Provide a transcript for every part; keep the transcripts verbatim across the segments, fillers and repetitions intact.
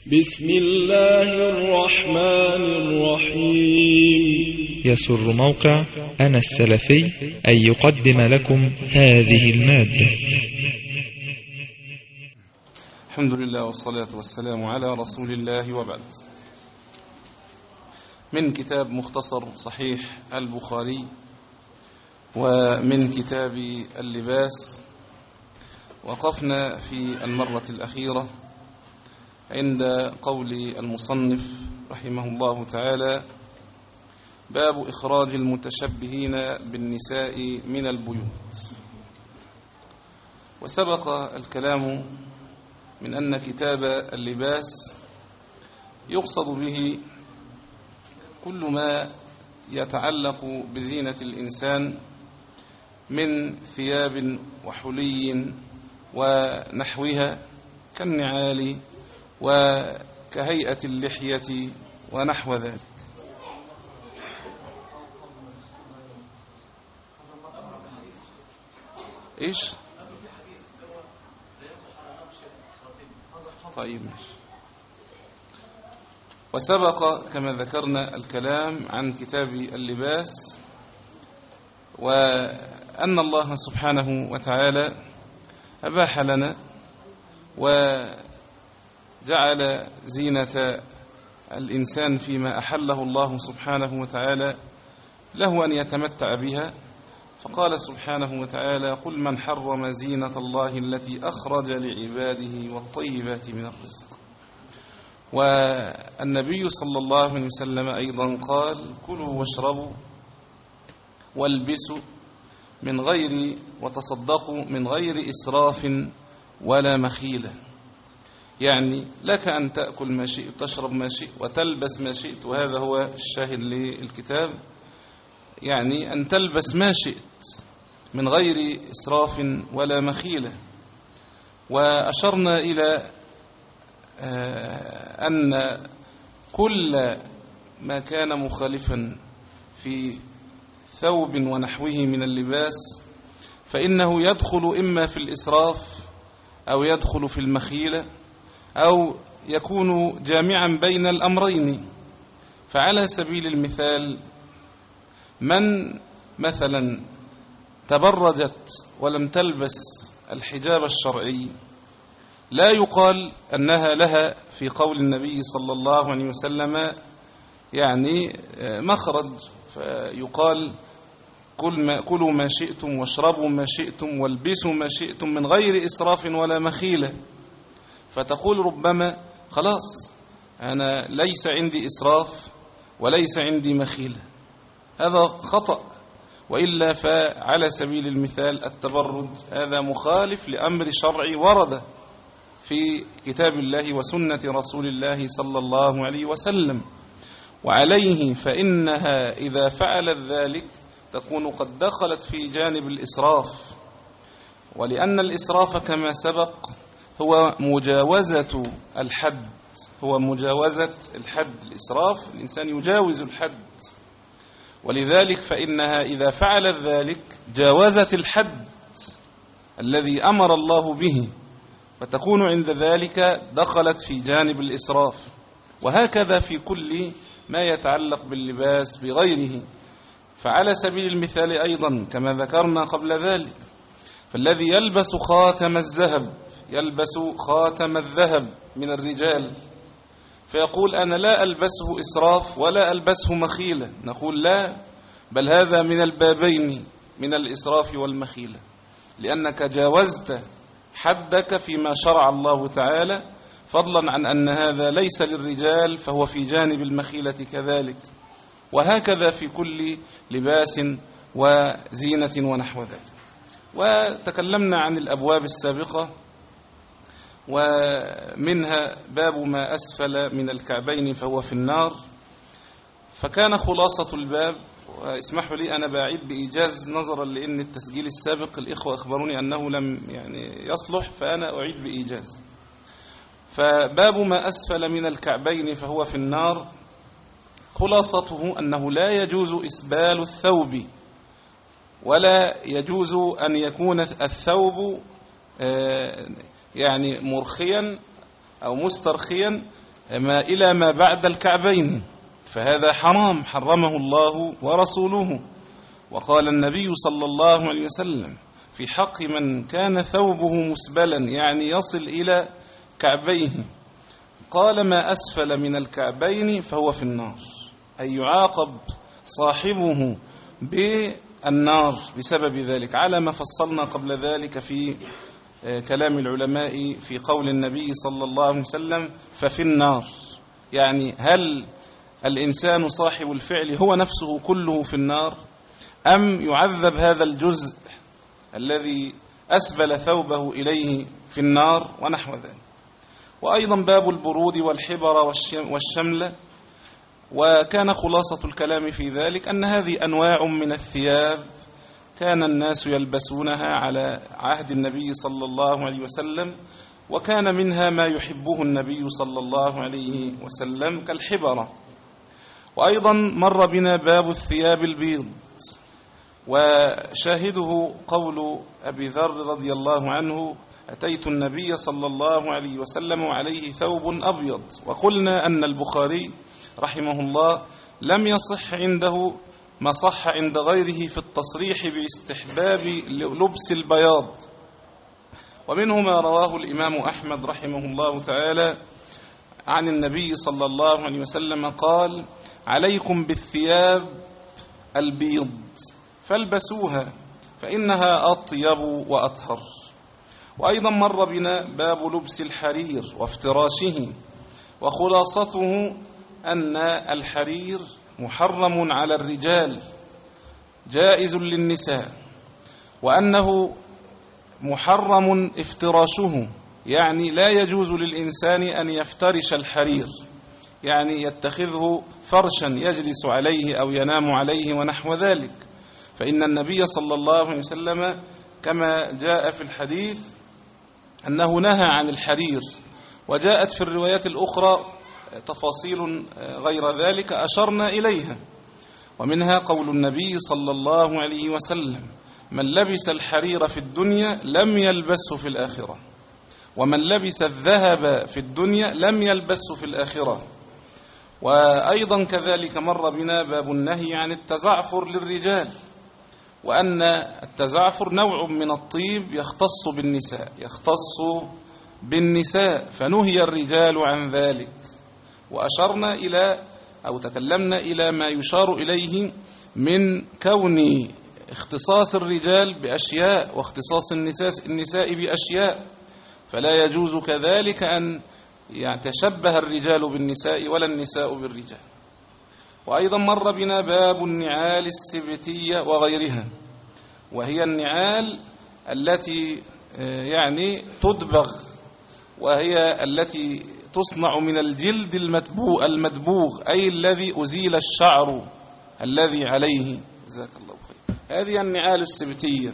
بسم الله الرحمن الرحيم. يسر موقع أنا السلفي أن يقدم لكم هذه المادة. الحمد لله والصلاة والسلام على رسول الله وبعد. من كتاب مختصر صحيح البخاري ومن كتاب اللباس، وقفنا في المرة الأخيرة عند قول المصنف رحمه الله تعالى: باب إخراج المتشبهين بالنساء من البيوت. وسبق الكلام من أن كتاب اللباس يقصد به كل ما يتعلق بزينة الإنسان من ثياب وحلي ونحوها كالنعال وكهيئة اللحية ونحو ذلك. إيش؟ طيب ماشي. وسبق كما ذكرنا الكلام عن كتاب اللباس، وأن الله سبحانه وتعالى أباح لنا وجعل زينة الإنسان فيما أحله الله سبحانه وتعالى له أن يتمتع بها. فقال سبحانه وتعالى: قل من حرم زينة الله التي أخرج لعباده والطيبات من الرزق. والنبي صلى الله عليه وسلم أيضا قال: كلوا واشربوا والبسوا من غير وتصدقوا من غير إسراف ولا مخيلة. يعني لك أن تأكل ما شئت وتشرب ما شئت وتلبس ما شئت، وهذا هو الشاهد للكتاب، يعني أن تلبس ما شئت من غير إسراف ولا مخيلة. وأشرنا إلى أن كل ما كان مخالفا في ثوب ونحوه من اللباس فإنه يدخل إما في الإسراف أو يدخل في المخيلة أو يكون جامعا بين الأمرين. فعلى سبيل المثال، من مثلا تبرجت ولم تلبس الحجاب الشرعي لا يقال أنها لها في قول النبي صلى الله عليه وسلم يعني مخرج، فيقال: كلوا ما شئتم واشربوا ما شئتم والبسوا ما شئتم من غير إسراف ولا مخيلة. فتقول ربما خلاص أنا ليس عندي إسراف وليس عندي مخيلة، هذا خطأ. وإلا فعلى سبيل المثال التبرج هذا مخالف لأمر شرعي ورد في كتاب الله وسنة رسول الله صلى الله عليه وسلم، وعليه فإنها إذا فعلت ذلك تكون قد دخلت في جانب الإسراف. ولأن الإسراف كما سبق هو مجاوزة الحد، هو مجاوزة الحد. الإسراف الإنسان يجاوز الحد، ولذلك فإنها إذا فعلت ذلك جاوزت الحد الذي أمر الله به، فتكون عند ذلك دخلت في جانب الإسراف. وهكذا في كل ما يتعلق باللباس بغيره. فعلى سبيل المثال أيضا كما ذكرنا قبل ذلك، فالذي يلبس خاتم الذهب يلبس خاتم الذهب من الرجال فيقول: أنا لا ألبسه إسراف ولا ألبسه مخيلة. نقول: لا، بل هذا من البابين، من الإسراف والمخيلة، لأنك جاوزت حدك فيما شرع الله تعالى، فضلا عن أن هذا ليس للرجال فهو في جانب المخيلة كذلك. وهكذا في كل لباس وزينة ونحو ذلك. وتكلمنا عن الأبواب السابقة، ومنها باب ما أسفل من الكعبين فهو في النار. فكان خلاصة الباب، واسمحوا لي أنا بعيد بإيجاز نظرا لأن التسجيل السابق الإخوة أخبروني أنه لم يعني يصلح، فأنا أعيد بإيجاز. فباب ما أسفل من الكعبين فهو في النار خلاصته أنه لا يجوز إسبال الثوب، ولا يجوز أن يكون الثوب يعني مرخيا أو مسترخيا ما إلى ما بعد الكعبين، فهذا حرام حرمه الله ورسوله. وقال النبي صلى الله عليه وسلم في حق من كان ثوبه مسبلا يعني يصل إلى كعبيه، قال ما أسفل من الكعبين فهو في النار، أي يعاقب صاحبه بالنار بسبب ذلك، على ما فصلنا قبل ذلك في كلام العلماء في قول النبي صلى الله عليه وسلم ففي النار. يعني هل الإنسان صاحب الفعل هو نفسه كله في النار، أم يعذب هذا الجزء الذي أسبل ثوبه إليه في النار ونحو ذلك. وأيضا باب البرود والحبر والشملة، وكان خلاصة الكلام في ذلك أن هذه أنواع من الثياب كان الناس يلبسونها على عهد النبي صلى الله عليه وسلم، وكان منها ما يحبه النبي صلى الله عليه وسلم كالحبرة. وأيضا مر بنا باب الثياب البيض، وشاهده قول أبي ذر رضي الله عنه أتيت النبي صلى الله عليه وسلم وعليه ثوب أبيض. وقلنا أن البخاري رحمه الله لم يصح عنده ما صح عند غيره في التصريح باستحباب لبس البياض، ومنه ما رواه الإمام أحمد رحمه الله تعالى عن النبي صلى الله عليه وسلم قال عليكم بالثياب البيض فالبسوها فإنها أطيب وأطهر. وأيضا مر بنا باب لبس الحرير وافتراشه، وخلاصته أن الحرير محرم على الرجال جائز للنساء، وأنه محرم افتراشه، يعني لا يجوز للإنسان أن يفترش الحرير، يعني يتخذه فرشا يجلس عليه أو ينام عليه ونحو ذلك. فإن النبي صلى الله عليه وسلم كما جاء في الحديث أنه نهى عن الحرير، وجاءت في الروايات الأخرى تفاصيل غير ذلك أشرنا إليها، ومنها قول النبي صلى الله عليه وسلم من لبس الحرير في الدنيا لم يلبسه في الآخرة، ومن لبس الذهب في الدنيا لم يلبسه في الآخرة. وأيضا كذلك مر بنا باب النهي عن التزعفر للرجال، وأن التزعفر نوع من الطيب يختص بالنساء يختص بالنساء فنهي الرجال عن ذلك. وأشرنا إلى أو تكلمنا إلى ما يشار إليه من كون اختصاص الرجال بأشياء واختصاص النساء, النساء بأشياء، فلا يجوز كذلك أن يتشبه الرجال بالنساء ولا النساء بالرجال. وأيضا مر بنا باب النعال السبتية وغيرها، وهي النعال التي يعني تدبغ، وهي التي تصنع من الجلد المدبوغ, المدبوغ أي الذي أزيل الشعر الذي عليه. جزاك الله خير. هذه النعال السبتية،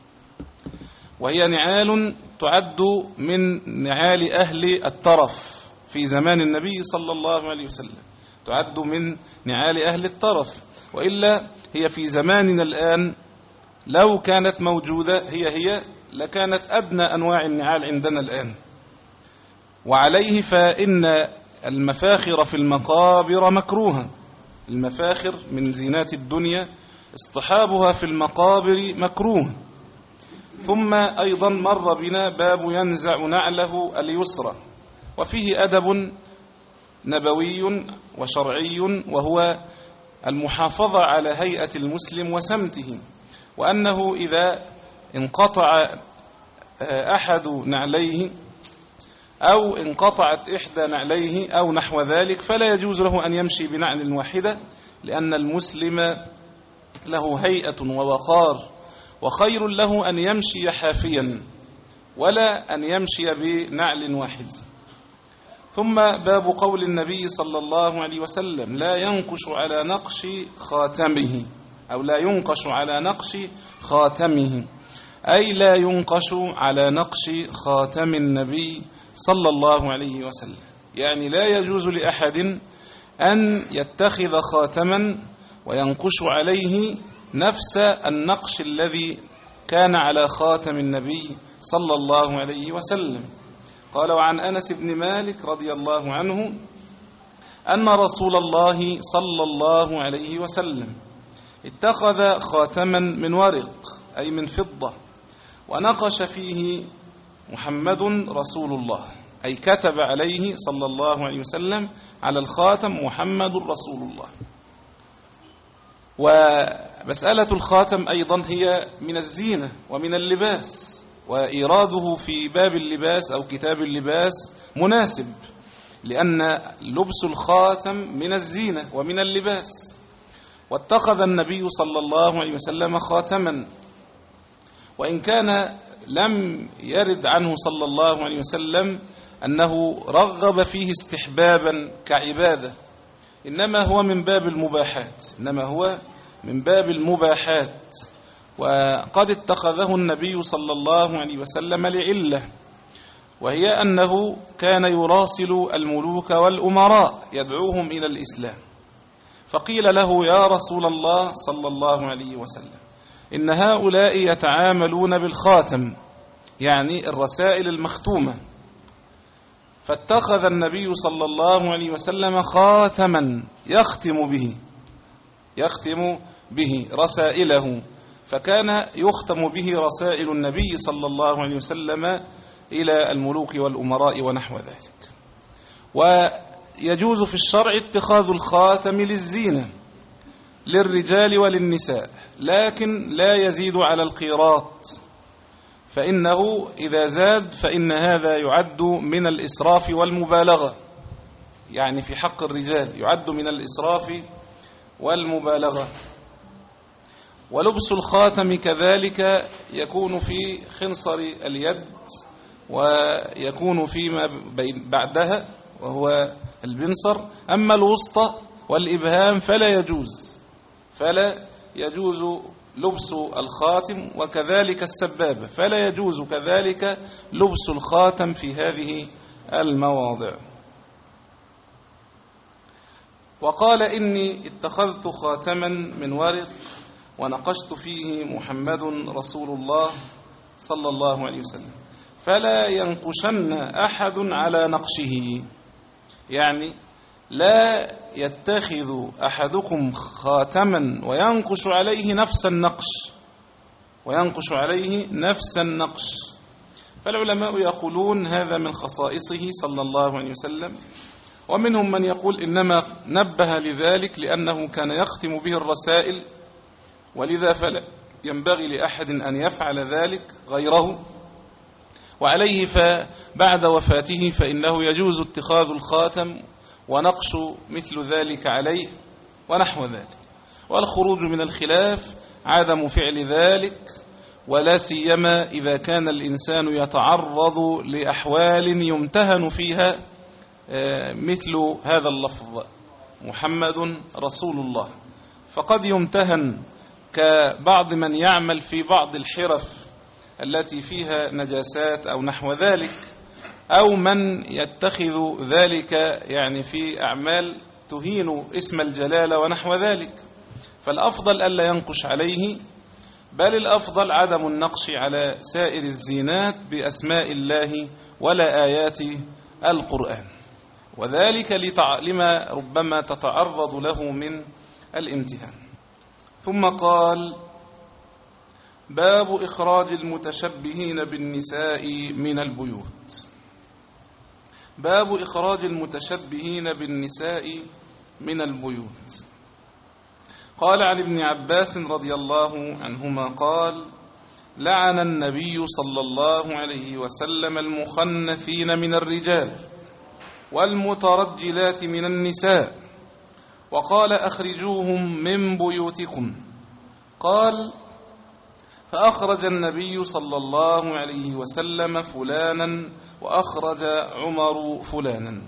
وهي نعال تعد من نعال أهل الترف في زمان النبي صلى الله عليه وسلم، تعد من نعال أهل الترف، وإلا هي في زماننا الآن لو كانت موجودة هي هي لكانت أدنى أنواع النعال عندنا الآن. وعليه فإن المفاخر في المقابر مكروهة، المفاخر من زينات الدنيا اصطحابها في المقابر مكروه. ثم أيضا مر بنا باب ينزع نعله اليسرى، وفيه أدب نبوي وشرعي، وهو المحافظة على هيئة المسلم وسمته، وأنه إذا انقطع أحد نعليه أو انقطعت إحدى نعليه أو نحو ذلك فلا يجوز له أن يمشي بنعل واحدة، لأن المسلم له هيئة ووقار، وخير له أن يمشي حافيا ولا أن يمشي بنعل واحد. ثم باب قول النبي صلى الله عليه وسلم لا ينقش على نقش خاتمه، أو لا ينقش على نقش خاتمه، أي لا ينقش على نقش خاتم النبي صلى الله عليه وسلم، يعني لا يجوز لأحد أن يتخذ خاتما وينقش عليه نفس النقش الذي كان على خاتم النبي صلى الله عليه وسلم. قال وعن أنس بن مالك رضي الله عنه أن رسول الله صلى الله عليه وسلم اتخذ خاتما من ورق أي من فضة ونقش فيه محمد رسول الله، أي كتب عليه صلى الله عليه وسلم على الخاتم محمد رسول الله. ومسألة الخاتم أيضا هي من الزينة ومن اللباس، وإيراده في باب اللباس أو كتاب اللباس مناسب، لأن لبس الخاتم من الزينة ومن اللباس. واتخذ النبي صلى الله عليه وسلم خاتما، وإن كان لم يرد عنه صلى الله عليه وسلم أنه رغب فيه استحبابا كعبادة، إنما هو من باب المباحات إنما هو من باب المباحات وقد اتخذه النبي صلى الله عليه وسلم لعلة، وهي أنه كان يراسل الملوك والأمراء يدعوهم إلى الإسلام، فقيل له يا رسول الله صلى الله عليه وسلم إن هؤلاء يتعاملون بالخاتم، يعني الرسائل المختومة، فاتخذ النبي صلى الله عليه وسلم خاتما يختم به يختم به رسائله، فكان يختم به رسائل النبي صلى الله عليه وسلم إلى الملوك والأمراء ونحو ذلك. ويجوز في الشرع اتخاذ الخاتم للزينة للرجال وللنساء، لكن لا يزيد على القيراط، فإنه إذا زاد فإن هذا يعد من الإسراف والمبالغة، يعني في حق الرجال يعد من الإسراف والمبالغة. ولبس الخاتم كذلك يكون في خنصر اليد، ويكون فيما بعدها وهو البنصر، أما الوسطى والإبهام فلا يجوز فلا يجوز لبس الخاتم، وكذلك السبابة فلا يجوز كذلك لبس الخاتم في هذه المواضع. وقال إني اتخذت خاتما من ورق ونقشت فيه محمد رسول الله صلى الله عليه وسلم فلا ينقشن أحد على نقشه، يعني لا يتخذ أحدكم خاتما وينقش عليه نفس النقش وينقش عليه نفس النقش فالعلماء يقولون هذا من خصائصه صلى الله عليه وسلم، ومنهم من يقول إنما نبه لذلك لأنه كان يختم به الرسائل، ولذا فلا ينبغي لأحد أن يفعل ذلك غيره، وعليه فبعد وفاته فإنه يجوز اتخاذ الخاتم ونقش مثل ذلك عليه ونحو ذلك. والخروج من الخلاف عدم فعل ذلك، ولا سيما إذا كان الإنسان يتعرض لأحوال يمتهن فيها مثل هذا اللفظ محمد رسول الله، فقد يمتهن كبعض من يعمل في بعض الحرف التي فيها نجاسات أو نحو ذلك، أو من يتخذ ذلك يعني في أعمال تهين اسم الجلالة ونحو ذلك، فالأفضل ألا ينقش عليه، بل الأفضل عدم النقش على سائر الزينات بأسماء الله ولا آيات القرآن، وذلك لما ربما تتعرض له من الامتهان. ثم قال باب إخراج المتشبهين بالنساء من البيوت. باب إخراج المتشبهين بالنساء من البيوت. قال عن ابن عباس رضي الله عنهما قال لعن النبي صلى الله عليه وسلم المخنثين من الرجال والمترجلات من النساء، وقال أخرجوهم من بيوتكم. قال فأخرج النبي صلى الله عليه وسلم فلانا وأخرج عمر فلانا.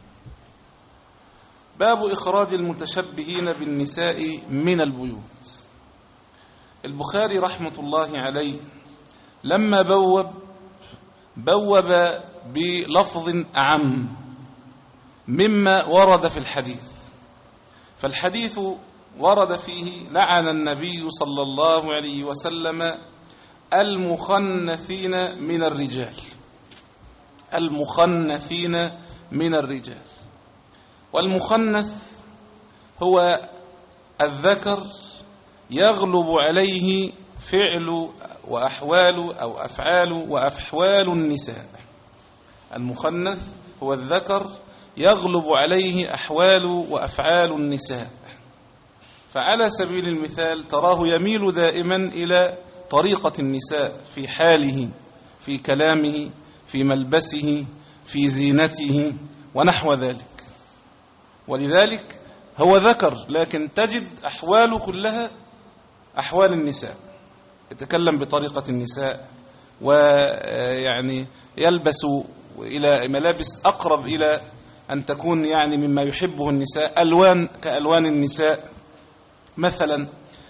باب إخراج المتشبهين بالنساء من البيوت. البخاري رحمة الله عليه لما بوب بوب بلفظ أعم مما ورد في الحديث، فالحديث ورد فيه لعن النبي صلى الله عليه وسلم المخنثين من الرجال المخنثين من الرجال والمخنث هو الذكر يغلب عليه فعل وأحوال أو أفعال وأحوال النساء. المخنث هو الذكر يغلب عليه أحوال وأفعال النساء. فعلى سبيل المثال تراه يميل دائما إلى طريقة النساء في حاله، في كلامه، في ملبسه، في زينته ونحو ذلك. ولذلك هو ذكر لكن تجد أحواله كلها أحوال النساء، يتكلم بطريقة النساء، ويعني يلبس إلى ملابس أقرب إلى أن تكون يعني مما يحبه النساء، ألوان كألوان النساء مثلا.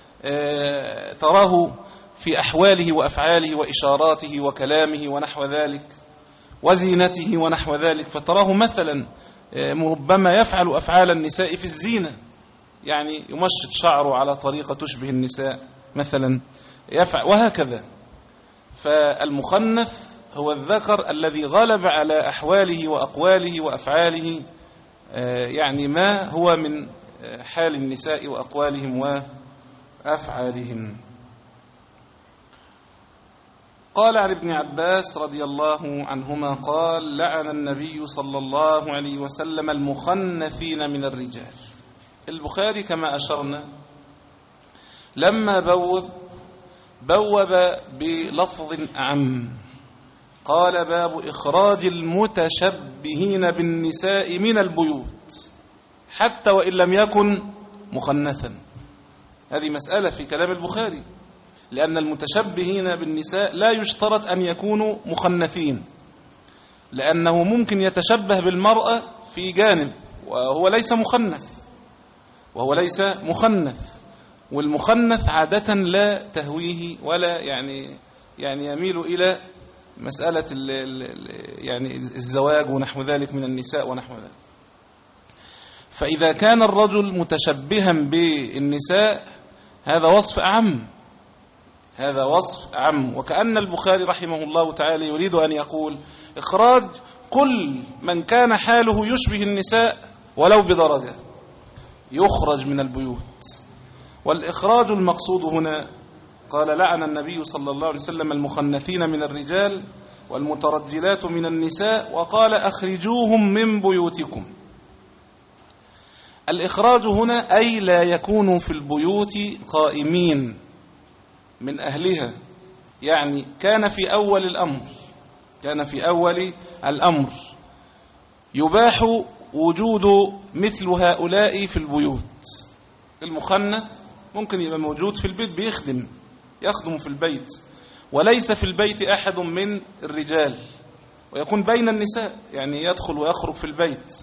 تراه في أحواله وأفعاله وإشاراته وكلامه ونحو ذلك وزينته ونحو ذلك. فتراه مثلا ربما يفعل أفعال النساء في الزينة، يعني يمشط شعره على طريقة تشبه النساء مثلا يفعل وهكذا. فالمخنث هو الذكر الذي غلب على أحواله وأقواله وأفعاله يعني ما هو من حال النساء وأقوالهم وأفعالهم. قال عن ابن عباس رضي الله عنهما قال: لعن النبي صلى الله عليه وسلم المخنثين من الرجال. البخاري كما أشرنا لما بوب بوب بلفظ أعم، قال: باب إخراج المتشبهين بالنساء من البيوت حتى وإن لم يكن مخنثا. هذه مسألة في كلام البخاري، لأن المتشبهين بالنساء لا يشترط أن يكونوا مخنثين، لأنه ممكن يتشبه بالمرأة في جانب وهو ليس مخنث وهو ليس مخنث والمخنث عادة لا تهويه ولا يعني يعني يميل إلى مسألة ال ال يعني الزواج ونحو ذلك من النساء ونحو ذلك. فإذا كان الرجل متشبها بالنساء هذا وصف أعم، هذا وصف أعم. وكأن البخاري رحمه الله تعالى يريد أن يقول إخراج كل من كان حاله يشبه النساء ولو بدرجة يخرج من البيوت. والإخراج المقصود هنا قال: لعن النبي صلى الله عليه وسلم المخنثين من الرجال والمترجلات من النساء، وقال: أخرجوهم من بيوتكم. الإخراج هنا أي لا يكونوا في البيوت قائمين من أهلها، يعني كان في أول الأمر كان في أول الأمر يباح وجود مثل هؤلاء في البيوت. المخنث ممكن يبقى موجود في البيت بيخدم يخدم في البيت وليس في البيت أحد من الرجال، ويكون بين النساء يعني يدخل ويخرج في البيت،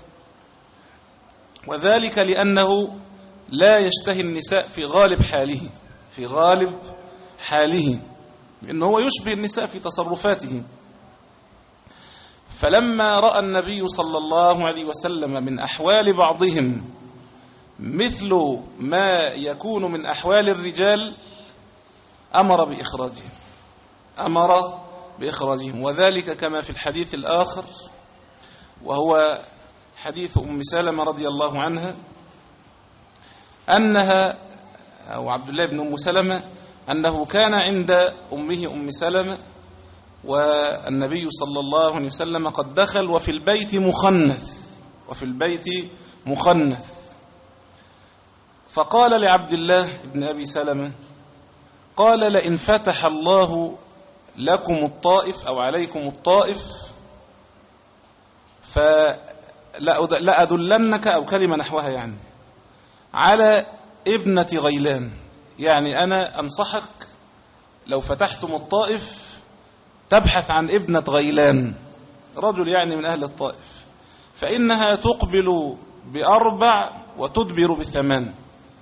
وذلك لأنه لا يشتهي النساء في غالب حاله في غالب حاله لأنه هو يشبه النساء في تصرفاته. فلما رأى النبي صلى الله عليه وسلم من أحوال بعضهم مثل ما يكون من أحوال الرجال أمر بإخراجهم أمر بإخراجهم وذلك كما في الحديث الآخر، وهو حديث أم سلمة رضي الله عنها أنها أو عبد الله بن أم سلمة أنه كان عند أمه أم سلمة والنبي صلى الله عليه وسلم قد دخل وفي البيت مخنث وفي البيت مخنث فقال لعبد الله بن أبي سلمة قال: لئن فتح الله لكم الطائف أو عليكم الطائف فلأدلنك أو كلمة نحوها يعني على ابنة غيلان، يعني أنا أنصحك لو فتحتم الطائف تبحث عن ابنة غيلان، رجل يعني من أهل الطائف، فإنها تقبل بأربع وتدبر بثمان.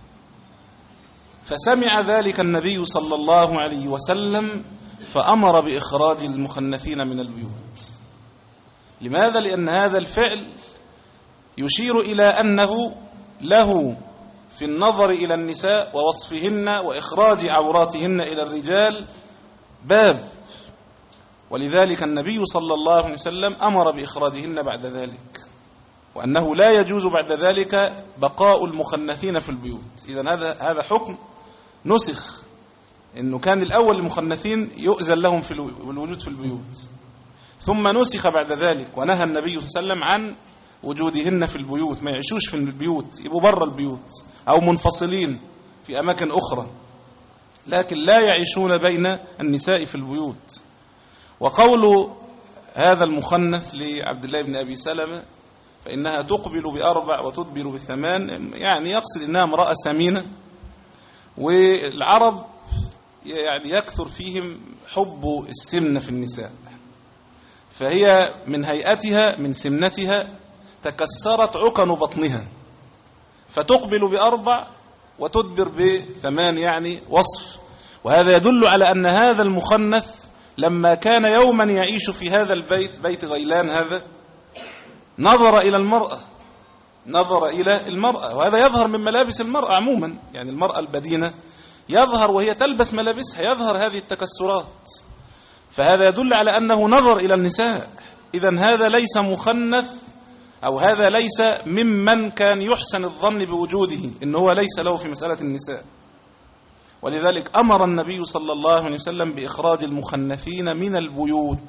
فسمع ذلك النبي صلى الله عليه وسلم فأمر بإخراج المخنثين من البيوت. لماذا؟ لأن هذا الفعل يشير إلى أنه له في النظر إلى النساء ووصفهن وإخراج عوراتهن إلى الرجال باب، ولذلك النبي صلى الله عليه وسلم أمر بإخراجهن بعد ذلك. وأنه لا يجوز بعد ذلك بقاء المخنثين في البيوت. إذن هذا هذا حكم نسخ، إنه كان الأول المخنثين يؤذن لهم في الوجود في البيوت، ثم نسخ بعد ذلك ونهى النبي صلى الله عليه وسلم عن وجودهن في البيوت، ما يعيشوش في البيوت، يبقوا بره البيوت أو منفصلين في أماكن أخرى، لكن لا يعيشون بين النساء في البيوت. وقول هذا المخنث لعبد الله بن أبي سلمة فإنها تقبل بأربع وتدبر بثمان، يعني يقصد إنها امرأة سمينة، والعرب يعني يكثر فيهم حب السمنة في النساء، فهي من هيئتها من سمنتها تكسرت عكن بطنها، فتقبل بأربع وتدبر بثمان، يعني وصف. وهذا يدل على أن هذا المخنث لما كان يوما يعيش في هذا البيت، بيت غيلان هذا، نظر إلى المرأة نظر إلى المرأة وهذا يظهر من ملابس المرأة عموما، يعني المرأة البدينة يظهر وهي تلبس ملابسها، يظهر هذه التكسرات، فهذا يدل على أنه نظر إلى النساء. إذن هذا ليس مخنث، أو هذا ليس ممن كان يحسن الظن بوجوده، إنه هو ليس له في مسألة النساء. ولذلك أمر النبي صلى الله عليه وسلم بإخراج المخنثين من البيوت.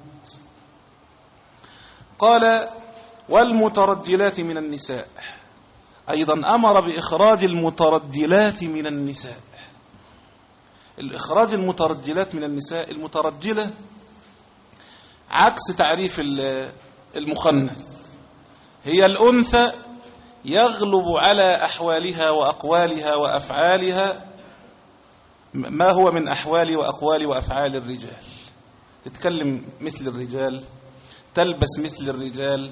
قال والمترجلات من النساء، أيضا أمر بإخراج المترجلات من النساء. الإخراج المترجلات من النساء، المترجلة عكس تعريف المخنث، هي الأنثى يغلب على أحوالها وأقوالها وأفعالها ما هو من أحوال وأقوال وأفعال الرجال، تتكلم مثل الرجال، تلبس مثل الرجال،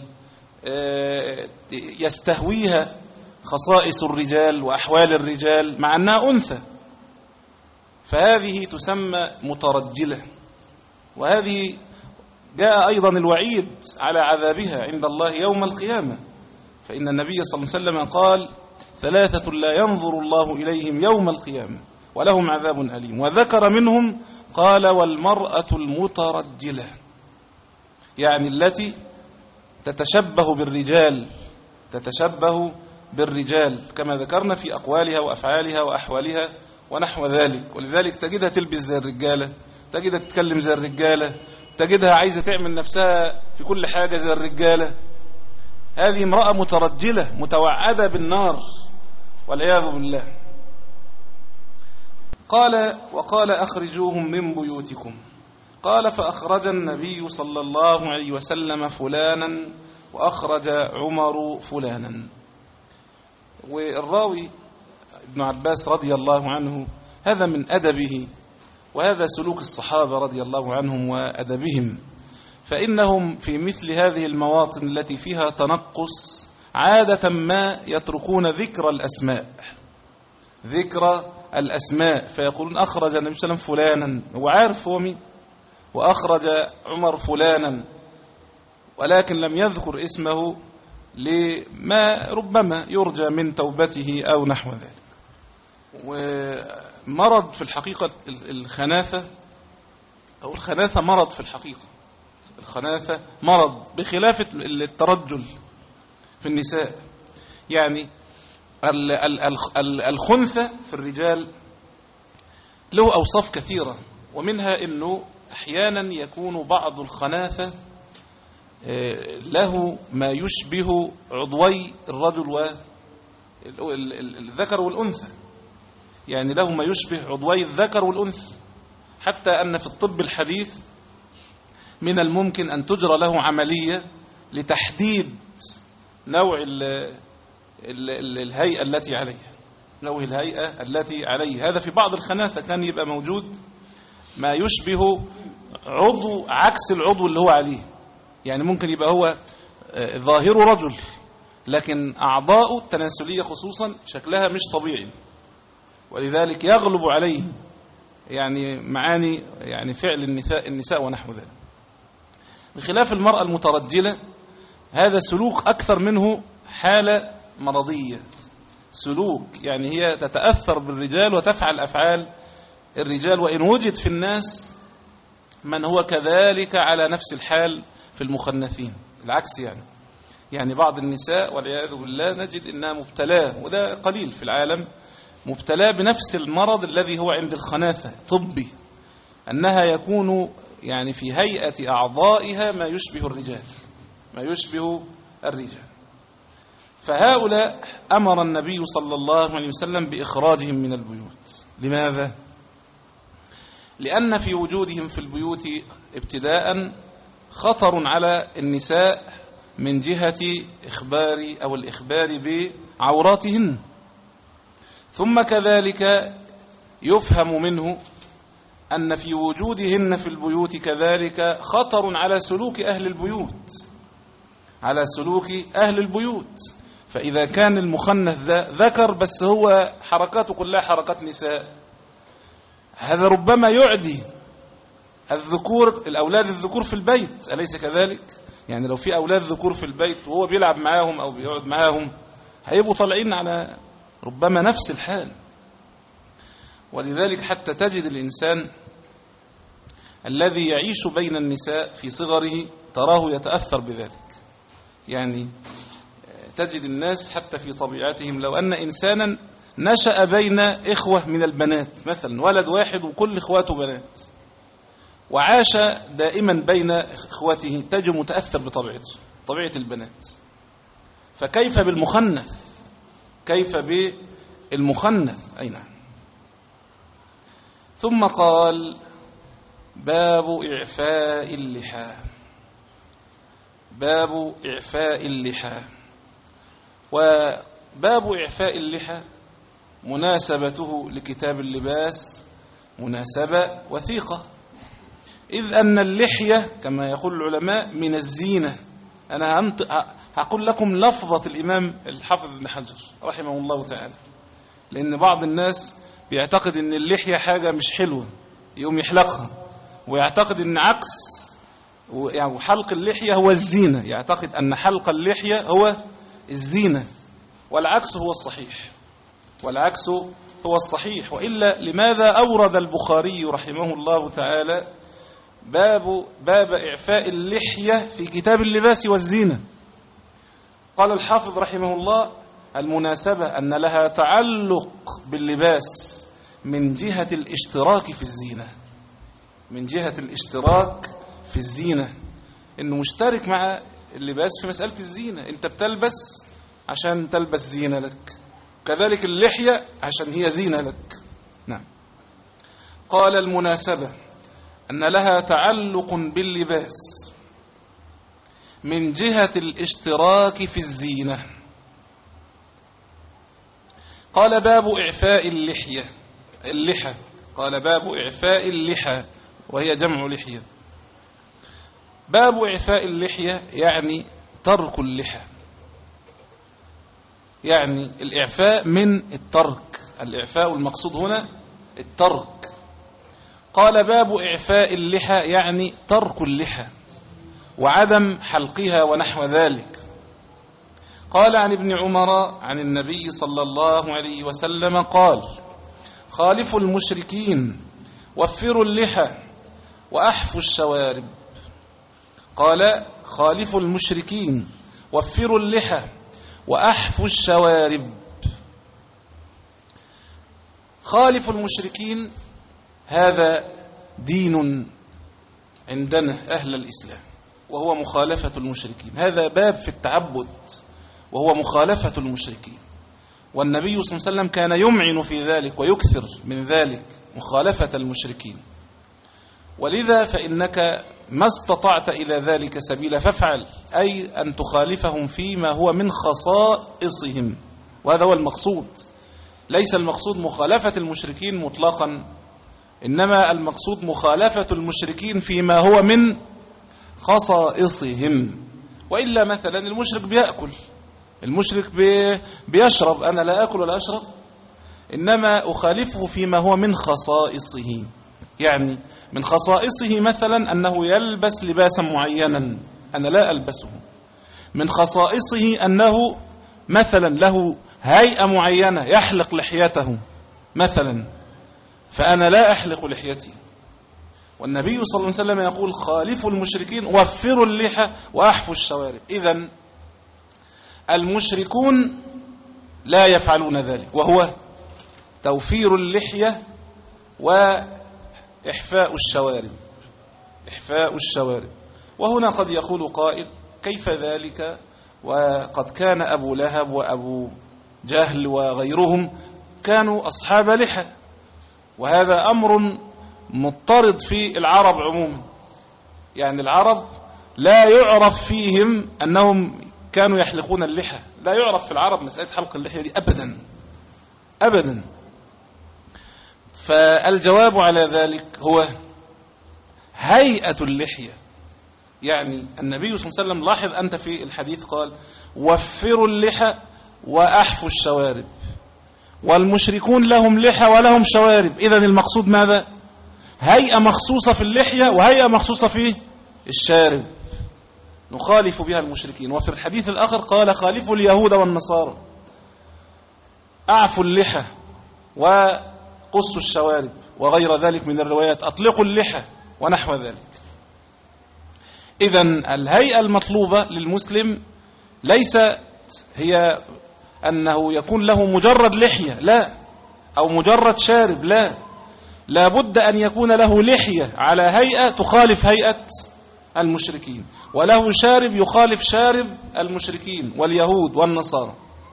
يستهويها خصائص الرجال وأحوال الرجال مع أنها أنثى، فهذه تسمى مترجلة. وهذه جاء أيضا الوعيد على عذابها عند الله يوم القيامة، فإن النبي صلى الله عليه وسلم قال ثلاثة لا ينظر الله إليهم يوم القيامة ولهم عذاب أليم، وذكر منهم قال والمرأة المترجلة، يعني التي تتشبه بالرجال تتشبه بالرجال كما ذكرنا في أقوالها وأفعالها وأحوالها ونحو ذلك. ولذلك تجدها تلبس زي الرجالة، تجدها تتكلم زي الرجالة، تجدها عايزة تعمل نفسها في كل حاجة زي الرجالة. هذه امرأة مترجلة متوعدة بالنار والعياذ بالله. قال وقال أخرجوهم من بيوتكم، قال فأخرج النبي صلى الله عليه وسلم فلانا وأخرج عمر فلانا. والراوي ابن عباس رضي الله عنه هذا من أدبه، وهذا سلوك الصحابة رضي الله عنهم وأدبهم، فإنهم في مثل هذه المواطن التي فيها تنقص عادة ما يتركون ذكر الأسماء ذكر الأسماء فيقولون أخرج النبي صلى الله عليه وسلم فلانا، هو عارف هو مين، وأخرج عمر فلانا، ولكن لم يذكر اسمه لما ربما يرجى من توبته أو نحو ذلك. ومرض في الحقيقة الخناثة، أو الخناثة مرض في الحقيقة، الخناثة مرض بخلاف الترجل في النساء. يعني الخنثى في الرجال له أوصاف كثيرة، ومنها أنه أحيانا يكون بعض الخناثة له ما يشبه عضوي الرجل والذكر والأنثى، يعني له ما يشبه عضوي الذكر والأنثى، حتى أن في الطب الحديث من الممكن أن تجرى له عملية لتحديد نوع ال ال ال الهيئة التي عليه نوع الهيئة التي عليه. هذا في بعض الخناثة كان يبقى موجود ما يشبه عضو عكس العضو اللي هو عليه، يعني ممكن يبقى هو ظاهره رجل لكن أعضاؤه التناسلية خصوصا شكلها مش طبيعي، ولذلك يغلب عليه يعني معاني يعني فعل النساء, النساء ونحو ذلك. بخلاف المرأة المترجلة هذا سلوك أكثر منه حالة مرضية، سلوك يعني هي تتأثر بالرجال وتفعل أفعال الرجال، وإن وجد في الناس من هو كذلك على نفس الحال في المخنثين العكس، يعني يعني بعض النساء والعياذ بالله نجد أنها مبتلاه، وده قليل في العالم، مبتلاه بنفس المرض الذي هو عند الخناثة طبي، أنها يكون يعني في هيئة أعضائها ما يشبه الرجال، ما يشبه الرجال. فهؤلاء أمر النبي صلى الله عليه وسلم بإخراجهم من البيوت. لماذا؟ لأن في وجودهم في البيوت ابتداء خطر على النساء من جهة إخبار أو الإخبار بعوراتهن، ثم كذلك يفهم منه أن في وجودهن في البيوت كذلك خطر على سلوك أهل البيوت، على سلوك أهل البيوت. فإذا كان المخنث ذا ذكر بس هو حركاته كلها حركات نساء، هذا ربما يعدي الذكور، الأولاد الذكور في البيت، أليس كذلك؟ يعني لو في أولاد ذكور في البيت وهو بيلعب معاهم أو بيقعد معاهم هيبقوا طالعين على ربما نفس الحال. ولذلك حتى تجد الإنسان الذي يعيش بين النساء في صغره تراه يتأثر بذلك. يعني تجد الناس حتى في طبيعتهم، لو أن إنسانا نشأ بين إخوة من البنات مثلا، ولد واحد وكل إخواته بنات، وعاش دائما بين إخوته، تجد متأثر بطبيعته، طبيعة البنات. فكيف بالمخنث؟ كيف بالمخنث؟ أي نعم. ثم قال باب إعفاء اللحى. باب إعفاء اللحى. وباب إعفاء اللحى مناسبته لكتاب اللباس مناسبة وثيقة، إذ أن اللحية كما يقول العلماء من الزينة. أنا هقول لكم لفظة الإمام الحافظ ابن حجر رحمه الله تعالى، لأن بعض الناس بيعتقد أن اللحية حاجة مش حلوة يقوم يحلقها، ويعتقد أن عكس، يعني حلق اللحية هو الزينة، يعتقد أن حلق اللحية هو الزينة، والعكس هو الصحيح، والعكس هو الصحيح. وإلا لماذا أورد البخاري رحمه الله تعالى باب باب إعفاء اللحية في كتاب اللباس والزينة؟ قال الحافظ رحمه الله المناسبة أن لها تعلق باللباس من جهة الاشتراك في الزينة، من جهة الاشتراك في الزينة، إنه مشترك مع اللباس في مسألة الزينة. أنت بتلبس عشان تلبس زينة لك، كذلك اللحية عشان هي زينة لك. نعم. قال المناسبة أن لها تعلق باللباس من جهة الاشتراك في الزينة. قال باب إعفاء اللحية اللحى. قال باب إعفاء اللحى وهي جمع لحية. باب إعفاء اللحية يعني ترك اللحى، يعني الإعفاء من الترك، الإعفاء المقصود هنا الترك. قال باب إعفاء اللحى يعني ترك اللحى وعدم حلقها ونحو ذلك. قال عن ابن عمر عن النبي صلى الله عليه وسلم قال خالفوا المشركين وفروا اللحى وأحفوا الشوارب. قال خالفوا المشركين وفروا اللحى وأحفوا الشوارب. خالفوا المشركين هذا دين عندنا أهل الإسلام، وهو مخالفة المشركين. هذا باب في التعبد وهو مخالفة المشركين، والنبي صلى الله عليه وسلم كان يمعن في ذلك ويكثر من ذلك مخالفة المشركين. ولذا فإنك ما استطعت إلى ذلك سبيلا فافعل، أي أن تخالفهم فيما هو من خصائصهم، وهذا هو المقصود. ليس المقصود مخالفة المشركين مطلقا، إنما المقصود مخالفة المشركين فيما هو من خصائصهم. وإلا مثلا المشرك بيأكل، المشرك بيشرب، أنا لا أكل ولا أشرب، إنما أخالفه فيما هو من خصائصه. يعني من خصائصه مثلا أنه يلبس لباسا معينا أنا لا ألبسه، من خصائصه أنه مثلا له هيئة معينة يحلق لحيته مثلا، فأنا لا أحلق لحيتي. والنبي صلى الله عليه وسلم يقول خالفوا المشركين وفروا اللحى وأحفوا الشوارب. إذن المشركون لا يفعلون ذلك، وهو توفير اللحية وإحفاء الشوارب. إحفاء الشوارب. وهنا قد يقول قائل: كيف ذلك وقد كان أبو لهب وأبو جهل وغيرهم كانوا أصحاب لحى، وهذا أمر مضطرد في العرب عموما. يعني العرب لا يعرف فيهم أنهم كانوا يحلقون اللحى، لا يعرف في العرب مسألة حلق اللحية دي أبدا أبدا. فالجواب على ذلك هو هيئة اللحية. يعني النبي صلى الله عليه وسلم، لاحظ أنت في الحديث قال: وفروا اللحى وأحفوا الشوارب، والمشركون لهم لحى ولهم شوارب. إذن المقصود ماذا؟ هيئة مخصوصة في اللحية وهيئة مخصوصة في الشارب نخالف بها المشركين. وفي الحديث الآخر قال: خالفوا اليهود والنصارى، أعفوا اللحى وقصوا الشوارب، وغير ذلك من الروايات، أطلقوا اللحى ونحو ذلك. إذن الهيئة المطلوبة للمسلم ليست هي أنه يكون له مجرد لحية، لا، أو مجرد شارب، لا، لابد أن يكون له لحية على هيئة تخالف هيئة المشركين، وله شارب يخالف شارب المشركين واليهود والنصارى.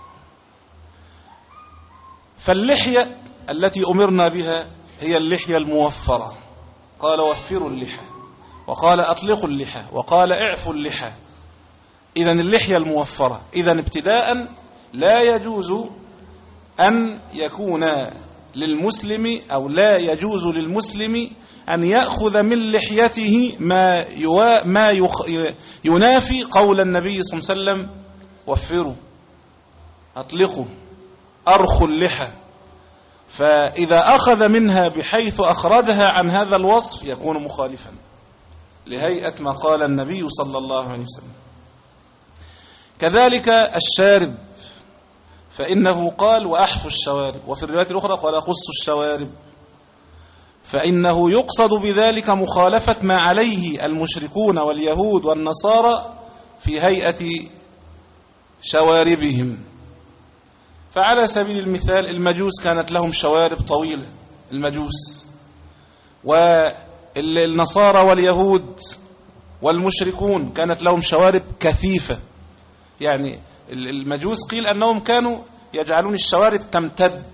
فاللحية التي أمرنا بها هي اللحية الموفرة. قال: وفروا اللحى، وقال: أطلقوا اللحى، وقال: اعفوا اللحى. إذن اللحية الموفرة. إذن ابتداء لا يجوز أن يكون للمسلم أو لا يجوز للمسلم أن يأخذ من لحيته ما, يوا ما يخ ينافي قول النبي صلى الله عليه وسلم: وفروا، أطلقوا، أرخوا اللحى. فإذا أخذ منها بحيث أخرجها عن هذا الوصف يكون مخالفا لهيئة ما قال النبي صلى الله عليه وسلم. كذلك الشارب، فإنه قال: وأحفوا الشوارب، وفي الرواية الأخرى قال: قصوا الشوارب، فإنه يقصد بذلك مخالفة ما عليه المشركون واليهود والنصارى في هيئة شواربهم. فعلى سبيل المثال المجوس كانت لهم شوارب طويلة، المجوس، والنصارى واليهود والمشركون كانت لهم شوارب كثيفة. يعني المجوس قيل أنهم كانوا يجعلون الشوارب تمتد،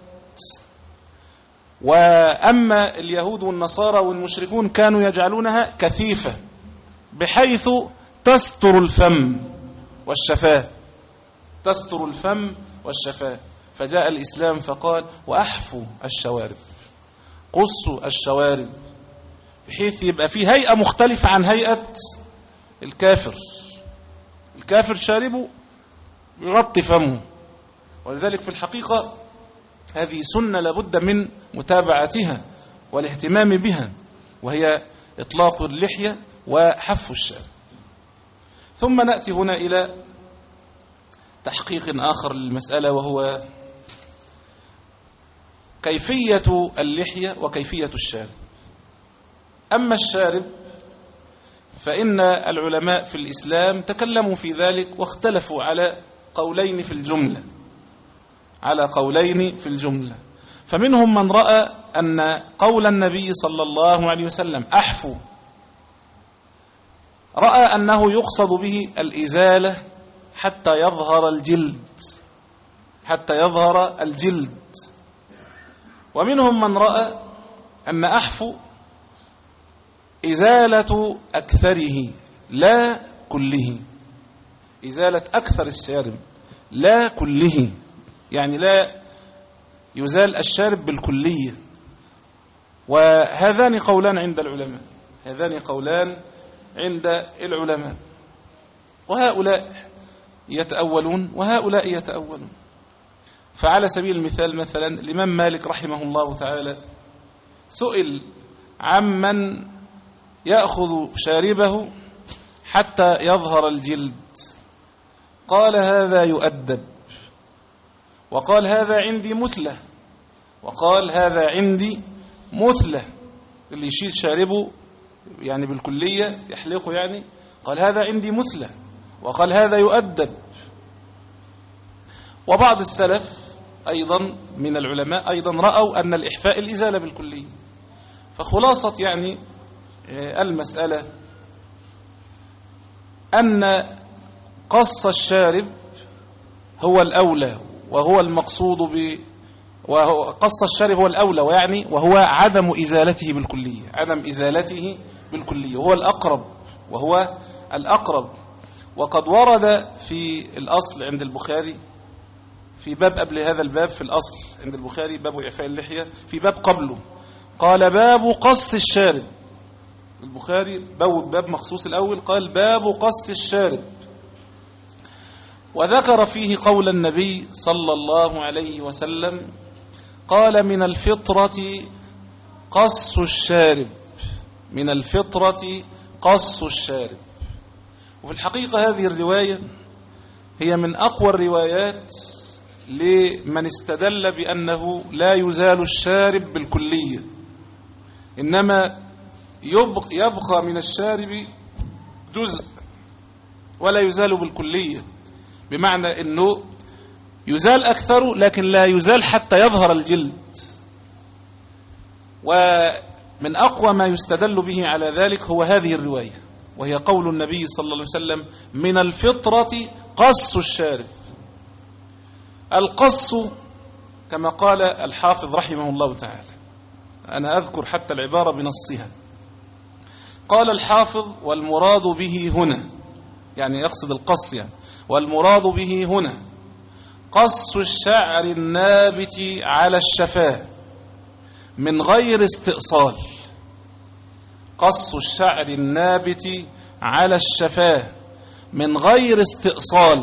وأما اليهود والنصارى والمشركون كانوا يجعلونها كثيفة بحيث تستر الفم والشفاه، تستر الفم والشفاه. فجاء الإسلام فقال: وأحفوا الشوارب، قصوا الشوارب، بحيث يبقى في هيئة مختلفة عن هيئة الكافر. الكافر شاربه يغطي فمه، ولذلك في الحقيقة هذه سنة لابد من متابعتها والاهتمام بها، وهي إطلاق اللحية وحف الشارب. ثم نأتي هنا إلى تحقيق آخر للمسألة، وهو كيفية اللحية وكيفية الشارب. أما الشارب فإن العلماء في الإسلام تكلموا في ذلك واختلفوا على قولين في الجملة، على قولين في الجملة. فمنهم من رأى أن قول النبي صلى الله عليه وسلم أحفوا، رأى أنه يقصد به الإزالة حتى يظهر الجلد، حتى يظهر الجلد. ومنهم من رأى أن أحفوا إزالة أكثره لا كله، إزالة أكثر الشارب لا كله، يعني لا يزال الشارب بالكلية. وهذان قولان عند العلماء، هذان قولان عند العلماء، وهؤلاء يتأولون وهؤلاء يتأولون. فعلى سبيل المثال مثلا الإمام مالك رحمه الله تعالى سئل عمن يأخذ شاربه حتى يظهر الجلد، قال: هذا يؤدب، وقال: هذا عندي مثلة، وقال: هذا عندي مثلة. اللي يشيل شاربه يعني بالكلية يحلقه، يعني قال: هذا عندي مثلة، وقال: هذا يؤدب. وبعض السلف أيضا من العلماء أيضا رأوا أن الإحفاء الإزالة بالكلية. فخلاصة يعني المسألة أن قص الشارب هو الأولى، وهو المقصود ب وهو قص الشارب هو الأولى، ويعني وهو عدم إزالته بالكلية، عدم إزالته بالكلية هو الأقرب، وهو الأقرب. وقد ورد في الأصل عند البخاري في باب قبل هذا الباب، في الأصل عند البخاري باب إعفاء اللحية، في باب قبله قال باب قص الشارب. البخاري باب باب مخصوص الأول قال باب قص الشارب، وذكر فيه قول النبي صلى الله عليه وسلم قال من الفطرة قص الشارب، من الفطرة قص الشارب. وفي الحقيقة هذه الرواية هي من أقوى الروايات لمن استدل بأنه لا يزال الشارب بالكلية، إنما يبقى, يبقى من الشارب جزء ولا يزال بالكلية، بمعنى أنه يزال أكثر لكن لا يزال حتى يظهر الجلد. ومن أقوى ما يستدل به على ذلك هو هذه الرواية، وهي قول النبي صلى الله عليه وسلم من الفطرة قص الشارب. القص كما قال الحافظ رحمه الله تعالى، أنا أذكر حتى العبارة بنصها، قال الحافظ والمراد به هنا، يعني يقصد القص يعني، والمراد به هنا قص الشعر النابت على الشفاه من غير استئصال، قص الشعر النابت على الشفاه من غير استئصال.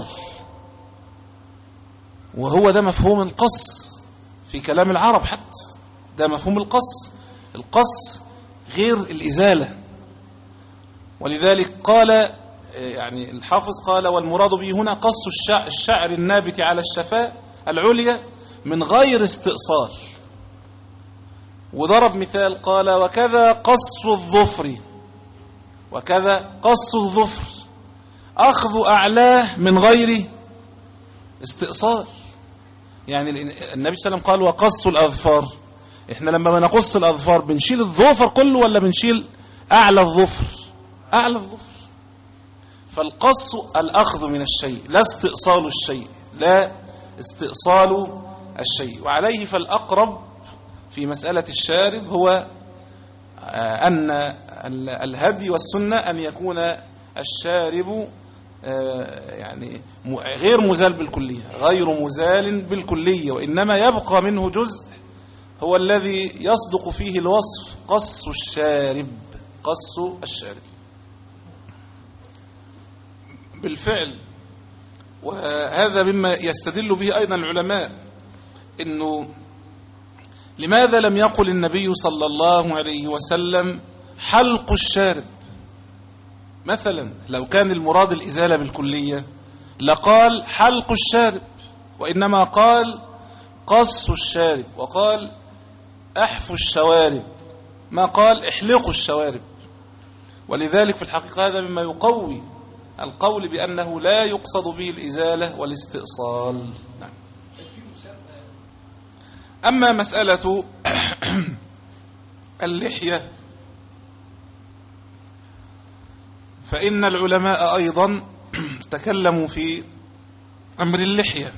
وهو ده مفهوم القص في كلام العرب، حتى ده مفهوم القص، القص غير الإزالة. ولذلك قال يعني الحافظ قال والمراد به هنا قص الشعر, الشعر النابت على الشفاه العليا من غير استئصال. وضرب مثال قال وكذا قص الظفر، وكذا قص الظفر أخذ أعلاه من غير استئصال. يعني النبي صلى الله عليه وسلم قال وقص الأظفار، احنا لما بنقص الأظفار بنشيل الظفر كله ولا بنشيل أعلى الظفر؟ أعلى الظفر. فالقص الأخذ من الشيء لا استئصال الشيء، لا استئصال الشيء. وعليه فالأقرب في مسألة الشارب هو أن الهدي والسنة أن يكون الشارب يعني غير مزال بالكلية، غير مزال بالكلية، وإنما يبقى منه جزء هو الذي يصدق فيه الوصف قص الشارب، قص الشارب. بالفعل، وهذا مما يستدل به أيضا العلماء، إنه لماذا لم يقل النبي صلى الله عليه وسلم حلق الشارب مثلا؟ لو كان المراد الإزالة بالكلية لقال حلق الشارب، وإنما قال قص الشارب، وقال أحفوا الشوارب، ما قال احلقوا الشوارب. ولذلك في الحقيقة هذا مما يقوي القول بأنه لا يقصد به الإزالة والاستئصال. نعم. أما مسألة اللحية فإن العلماء أيضا تكلموا في أمر اللحية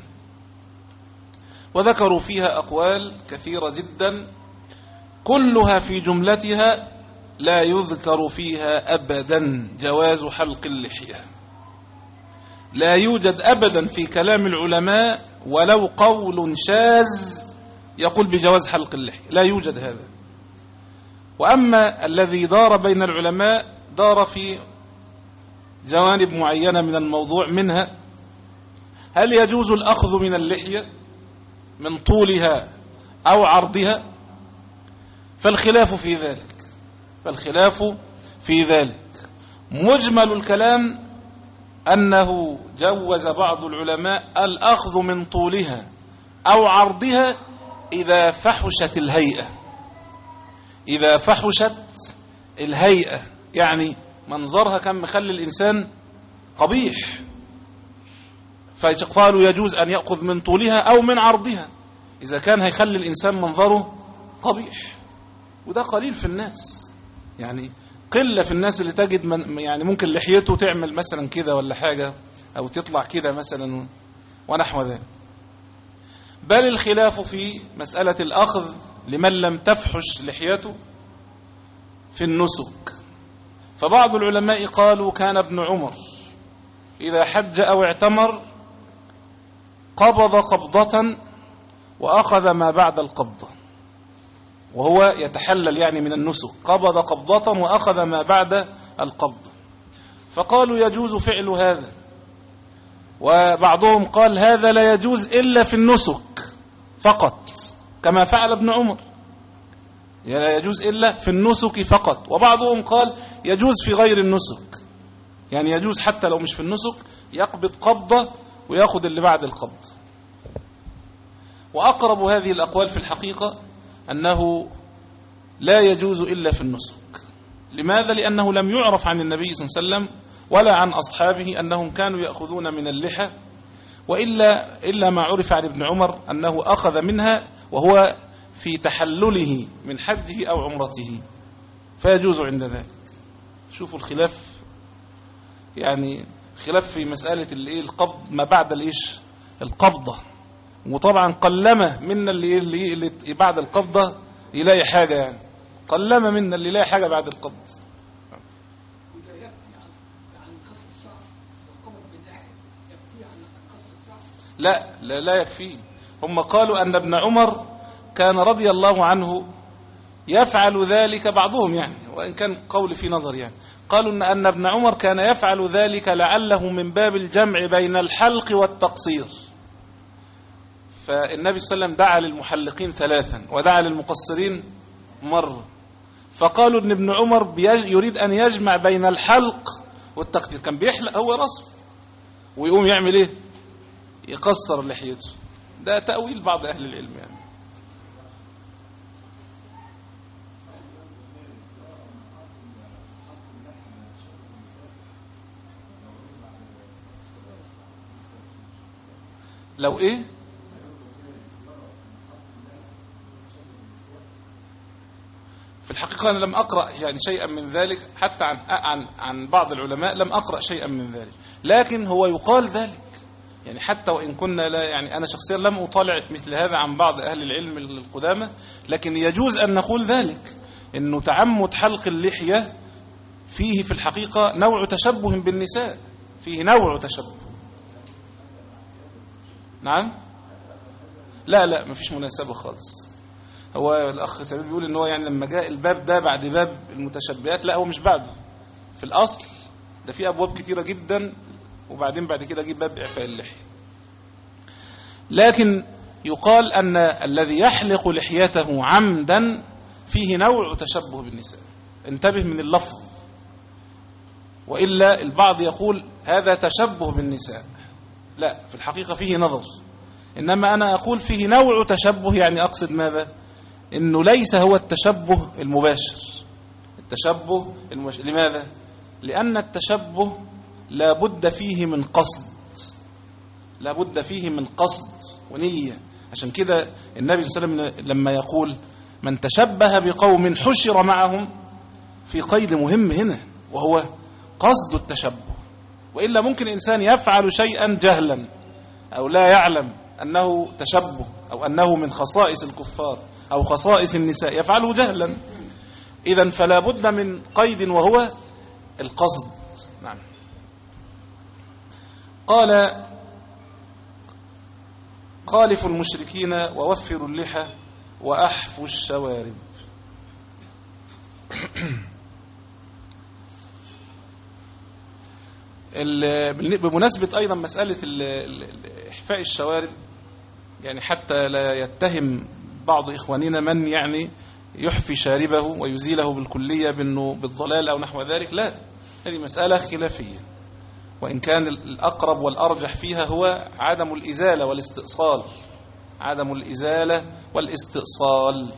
وذكروا فيها أقوال كثيرة جدا، كلها في جملتها لا يذكر فيها أبدا جواز حلق اللحية. لا يوجد أبدا في كلام العلماء ولو قول شاذ يقول بجواز حلق اللحية، لا يوجد هذا. وأما الذي دار بين العلماء دار في جوانب معينة من الموضوع، منها هل يجوز الأخذ من اللحية من طولها أو عرضها؟ فالخلاف في ذلك، فالخلاف في ذلك مجمل الكلام أنه جوز بعض العلماء الأخذ من طولها أو عرضها إذا فحشت الهيئة، إذا فحشت الهيئة، يعني منظرها كان مخلي الإنسان قبيح، فقالوا يجوز أن يأخذ من طولها أو من عرضها إذا كان هيخلي الإنسان منظره قبيح، وده قليل في الناس، يعني قلة في الناس اللي تجد من يعني ممكن لحيته تعمل مثلا كده ولا حاجة أو تطلع كده مثلا ونحو ذلك. بل الخلاف في مسألة الأخذ لمن لم تفحش لحيته في النسك، فبعض العلماء قالوا كان ابن عمر إذا حج أو اعتمر قبض قبضة وأخذ ما بعد القبضة، وهو يتحلل يعني من النسك، قبض قبضة وأخذ ما بعد القبضة، فقالوا يجوز فعل هذا. وبعضهم قال هذا لا يجوز إلا في النسك فقط كما فعل ابن عمر، لا يجوز إلا في النسك فقط. وبعضهم قال يجوز في غير النسك، يعني يجوز حتى لو مش في النسك يقبض قبضة ويأخذ اللي بعد القبض. وأقرب هذه الأقوال في الحقيقة أنه لا يجوز إلا في النسك. لماذا؟ لأنه لم يعرف عن النبي صلى الله عليه وسلم ولا عن أصحابه أنهم كانوا يأخذون من اللحى، وإلا إلا ما عرف عن ابن عمر أنه أخذ منها وهو في تحلله من حجه أو عمرته، فيجوز عند ذلك. شوفوا الخلاف، يعني خلاف في مسألة اللي القبض ما بعد الإيش القبضة، وطبعا قلما منا اللي, اللي, اللي بعد القبضة يلاقي حاجة، يعني قلما منا اللي يلاقي حاجة بعد القبض. لا لا لا يكفي. هم قالوا أن ابن عمر كان رضي الله عنه يفعل ذلك، بعضهم يعني وإن كان قول في نظر، يعني قالوا أن, أن ابن عمر كان يفعل ذلك لعله من باب الجمع بين الحلق والتقصير. فالنبي صلى الله عليه وسلم دعا للمحلقين ثلاثا ودعا للمقصرين مرة، فقالوا أن ابن عمر يريد أن يجمع بين الحلق والتقصير، كان بيحلق هو رأسه ويقوم يعمل إيه يقصر لحيته. ده تأويل بعض أهل العلم يعني. لو إيه في الحقيقة أنا لم أقرأ يعني شيئا من ذلك، حتى عن عن عن بعض العلماء لم أقرأ شيئا من ذلك، لكن هو يقال ذلك يعني، حتى وإن كنا لا يعني أنا شخصيا لم أطالع مثل هذا عن بعض أهل العلم القدامى، لكن يجوز أن نقول ذلك، إنه تعمد حلق اللحية فيه في الحقيقة نوع تشبه بالنساء، فيه نوع تشبه. نعم لا لا ما فيش مناسبة خالص. هو الأخ سبيل بيقول إن هو يعني لما جاء الباب ده بعد باب المتشبهات، لا هو مش بعده، في الأصل ده في أبواب كتيرة جدا، وبعدين بعد كده جيب باب إعفاء اللحية. لكن يقال أن الذي يحلق لحيته عمدا فيه نوع تشبه بالنساء، انتبه من اللفظ، وإلا البعض يقول هذا تشبه بالنساء، لا في الحقيقة فيه نظر، إنما أنا أقول فيه نوع تشبه، يعني أقصد ماذا؟ إنه ليس هو التشبه المباشر، التشبه المباشر. لماذا؟ لأن التشبه لا بد فيه من قصد، لا بد فيه من قصد ونية. عشان كده النبي صلى الله عليه وسلم لما يقول من تشبه بقوم حشر معهم، في قيد مهم هنا وهو قصد التشبه، وإلا ممكن إنسان يفعل شيئا جهلا أو لا يعلم أنه تشبه أو أنه من خصائص الكفار أو خصائص النساء، يفعله جهلا. إذن فلا بد من قيد وهو القصد. نعم. قال خالفوا المشركين ووفروا اللحى وأحفوا الشوارب. بمناسبة أيضا مسألة إحفاء الشوارب، يعني حتى لا يتهم بعض إخواننا من يعني يحفي شاربه ويزيله بالكلية بأنه بالضلال أو نحو ذلك، لا، هذه مسألة خلافية، وإن كان الأقرب والأرجح فيها هو عدم الإزالة والاستئصال، عدم الإزالة والاستئصال.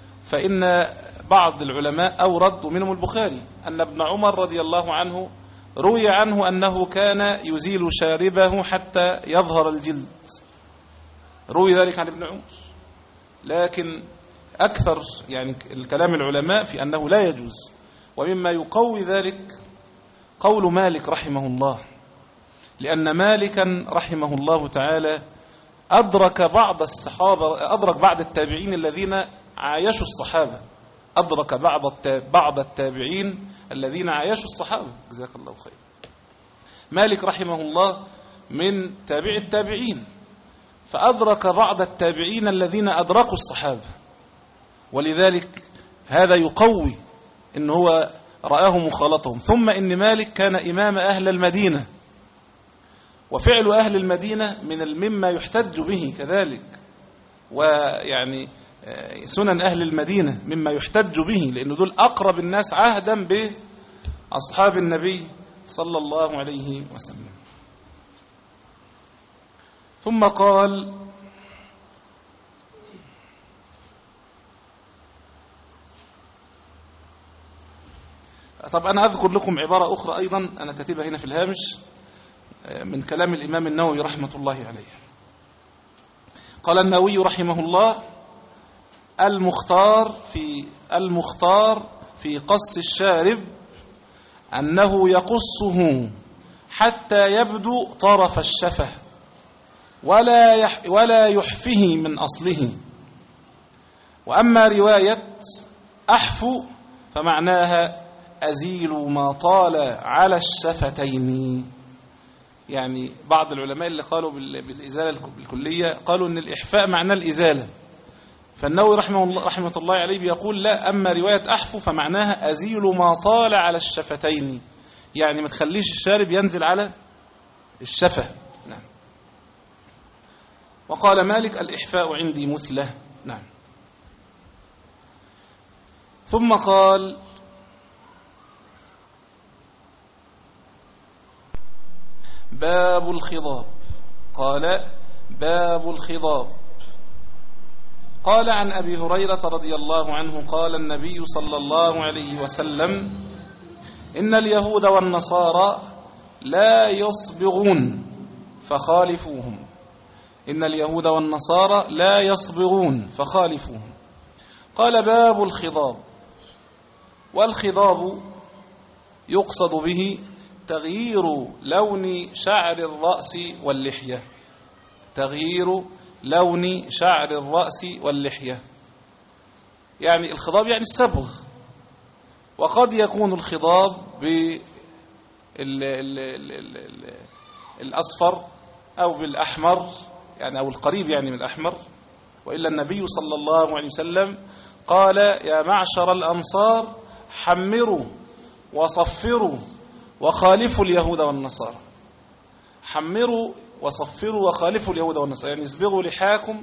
فإن بعض العلماء أورد ومنهم البخاري أن ابن عمر رضي الله عنه روي عنه أنه كان يزيل شاربه حتى يظهر الجلد، روي ذلك عن ابن عمر. لكن أكثر يعني الكلام العلماء في أنه لا يجوز. ومما يقوي ذلك قول مالك رحمه الله، لأن مالكا رحمه الله تعالى أدرك بعض الصحابة، أدرك بعض التابعين الذين عايشوا الصحابة، أدرك بعض بعض التابعين الذين عايشوا الصحابة، جزاك الله خير. مالك رحمه الله من تابع التابعين، فأدرك بعض التابعين الذين أدركوا الصحابة، ولذلك هذا يقوي إن هو رآه مخالطهم. ثم إن مالك كان إمام أهل المدينة، وفعل أهل المدينة من مما يحتج به كذلك، ويعني سنن أهل المدينة مما يحتج به، لأن دول أقرب الناس عهدا بأصحاب النبي صلى الله عليه وسلم. ثم قال: طب أنا أذكر لكم عبارة أخرى أيضا أنا كاتبها هنا في الهامش من كلام الإمام النووي رحمة الله عليه. قال النووي رحمه الله: المختار في المختار في قص الشارب أنه يقصه حتى يبدو طرف الشفة ولا يح ولا يحفه من أصله. وأما رواية أحفو فمعناها أزيل ما طال على الشفتين. يعني بعض العلماء اللي قالوا بالإزالة الكلية قالوا أن الإحفاء معناه الإزالة، فالنووي رحمه الله رحمة الله عليه بيقول لا، أما رواية أحفو فمعناها أزيل ما طال على الشفتين، يعني ما تخليش الشارب ينزل على الشفة. نعم. وقال مالك: الإحفاء عندي مثله. نعم. ثم قال: باب الخضاب. قال: باب الخضاب. قال عن أبي هريرة رضي الله عنه قال النبي صلى الله عليه وسلم: إن اليهود والنصارى لا يصبغون فخالفوهم. إن اليهود والنصارى لا يصبغون فخالفوهم. قال: باب الخضاب. والخضاب يقصد به تغيير لون شعر الرأس واللحية، تغيير لون شعر الرأس واللحية، يعني الخضاب يعني الصبغ. وقد يكون الخضاب بالأصفر أو بالأحمر، يعني أو القريب يعني من الأحمر. وإلا النبي صلى الله عليه وسلم قال: يا معشر الأنصار حمروا وصفروا وخالفوا اليهود والنصارى. حمروا وصفروا وخالفوا اليهود والنصارى، يعني اصبغوا لحاكم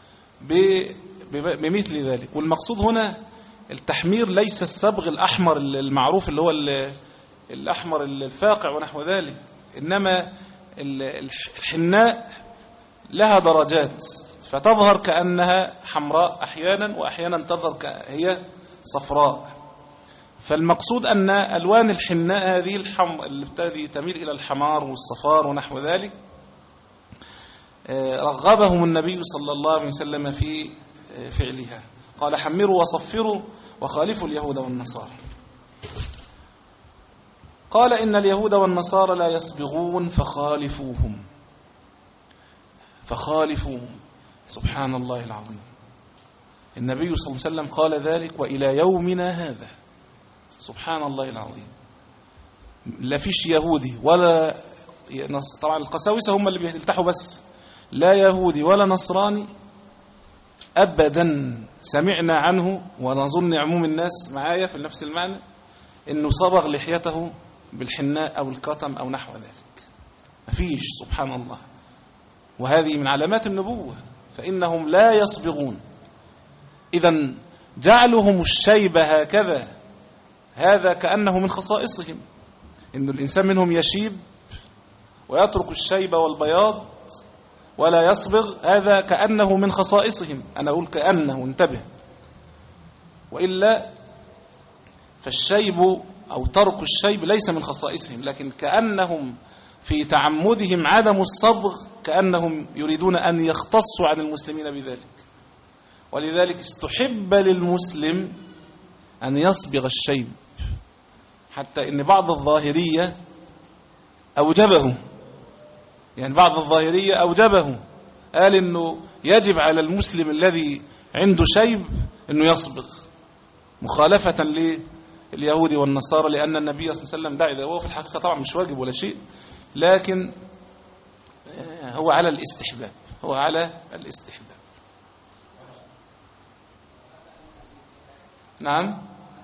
بمثل ذلك. والمقصود هنا التحمير ليس الصبغ الأحمر المعروف اللي هو الأحمر الفاقع ونحو ذلك، إنما الحناء لها درجات، فتظهر كأنها حمراء أحيانا، وأحيانا تظهر كهي صفراء. فالمقصود أن ألوان الحناء هذه الحم... التي تميل إلى الحمار والصفار ونحو ذلك رغبهم النبي صلى الله عليه وسلم في فعلها. قال: حمروا وصفروا وخالفوا اليهود والنصارى. قال: إن اليهود والنصارى لا يصبغون فخالفوهم. فخالفوهم، سبحان الله العظيم. النبي صلى الله عليه وسلم قال ذلك وإلى يومنا هذا، سبحان الله العظيم. لا فيش يهودي ولا نص... طبعا القساوسة هم اللي بيلتحوا بس، لا يهودي ولا نصراني أبدا سمعنا عنه، ونظن عموم الناس معايا في نفس المعنى، إنه صبغ لحيته بالحناء أو الكتم أو نحو ذلك. ما فيش، سبحان الله. وهذه من علامات النبوة، فإنهم لا يصبغون. إذن جعلهم الشيب هكذا هذا كأنه من خصائصهم، إن الإنسان منهم يشيب ويترك الشيب والبياض ولا يصبغ، هذا كأنه من خصائصهم. أنا أقول كأنه، انتبه. وإلا فالشيب أو ترك الشيب ليس من خصائصهم، لكن كأنهم في تعمدهم عدم الصبغ كأنهم يريدون أن يختصوا عن المسلمين بذلك. ولذلك استحب للمسلم أن يصبغ الشيب، حتى إن بعض الظاهرية أوجبه، يعني بعض الظاهرية أوجبه، قال إنه يجب على المسلم الذي عنده شيب إنه يصبغ مخالفة لليهود والنصارى، لأن النبي صلى الله عليه وسلم دعا إذا هو في الحقيقة طبعا مش واجب ولا شيء، لكن هو على الاستحباب، هو على الاستحباب. نعم.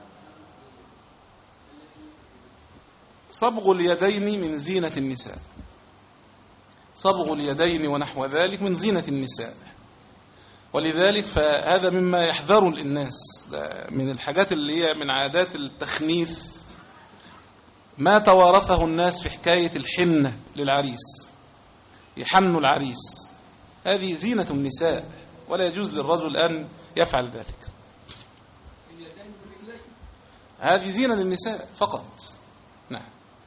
صبغ اليدين من زينة النساء، صبغ اليدين ونحو ذلك من زينة النساء، ولذلك فهذا مما يحذر الناس من الحاجات اللي هي من عادات التخنيث، ما توارثه الناس في حكاية الحنة للعريس، يحنوا العريس، هذه زينة النساء ولا يجوز للرجل أن يفعل ذلك. هذه زينة للنساء فقط. نعم.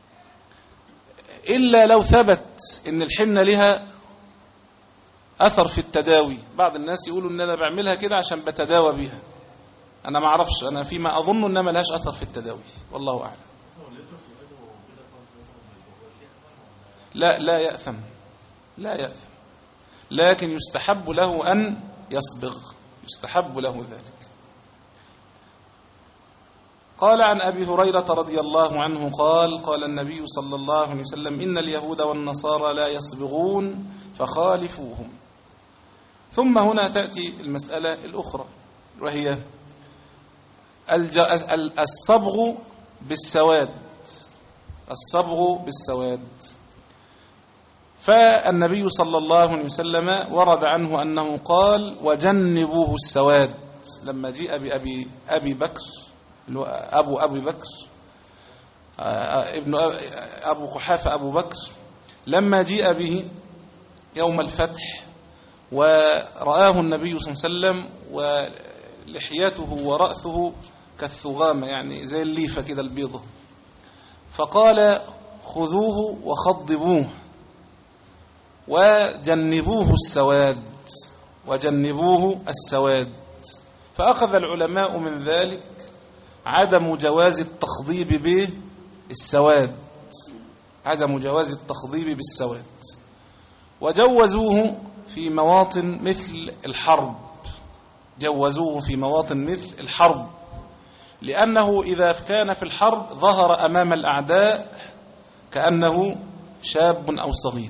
إلا لو ثبت إن الحنة لها أثر في التداوي، بعض الناس يقولوا إن أنا بعملها كده عشان بتداوى بها، أنا ما أعرفش، أنا فيما أظن إنما لهاش أثر في التداوي، والله أعلم. لا لا يأثم، لا يأثم، لكن يستحب له أن يصبغ، يستحب له ذلك. قال عن أبي هريرة رضي الله عنه قال قال النبي صلى الله عليه وسلم إن اليهود والنصارى لا يصبغون فخالفوهم. ثم هنا تأتي المسألة الأخرى، وهي الصبغ بالسواد، الصبغ بالسواد. فالنبي صلى الله عليه وسلم ورد عنه أنه قال وجنبوه السواد، لما جاء بأبي أبي بكر أبو أبي بكر ابن أبو قحافة أبو بكر، لما جاء به يوم الفتح ورآه النبي صلى الله عليه وسلم ولحيته ورأسه كالثغامة، يعني زي الليفة كده البيضة، فقال خذوه وخضبوه وجنبوه السواد، وجنبوه السواد. فأخذ العلماء من ذلك عدم جواز التخضيب بالسواد، عدم جواز التخضيب بالسواد، وجوزوه في مواطن مثل الحرب، جوزوه في مواطن مثل الحرب، لأنه إذا كان في الحرب ظهر أمام الأعداء كأنه شاب أو صغير.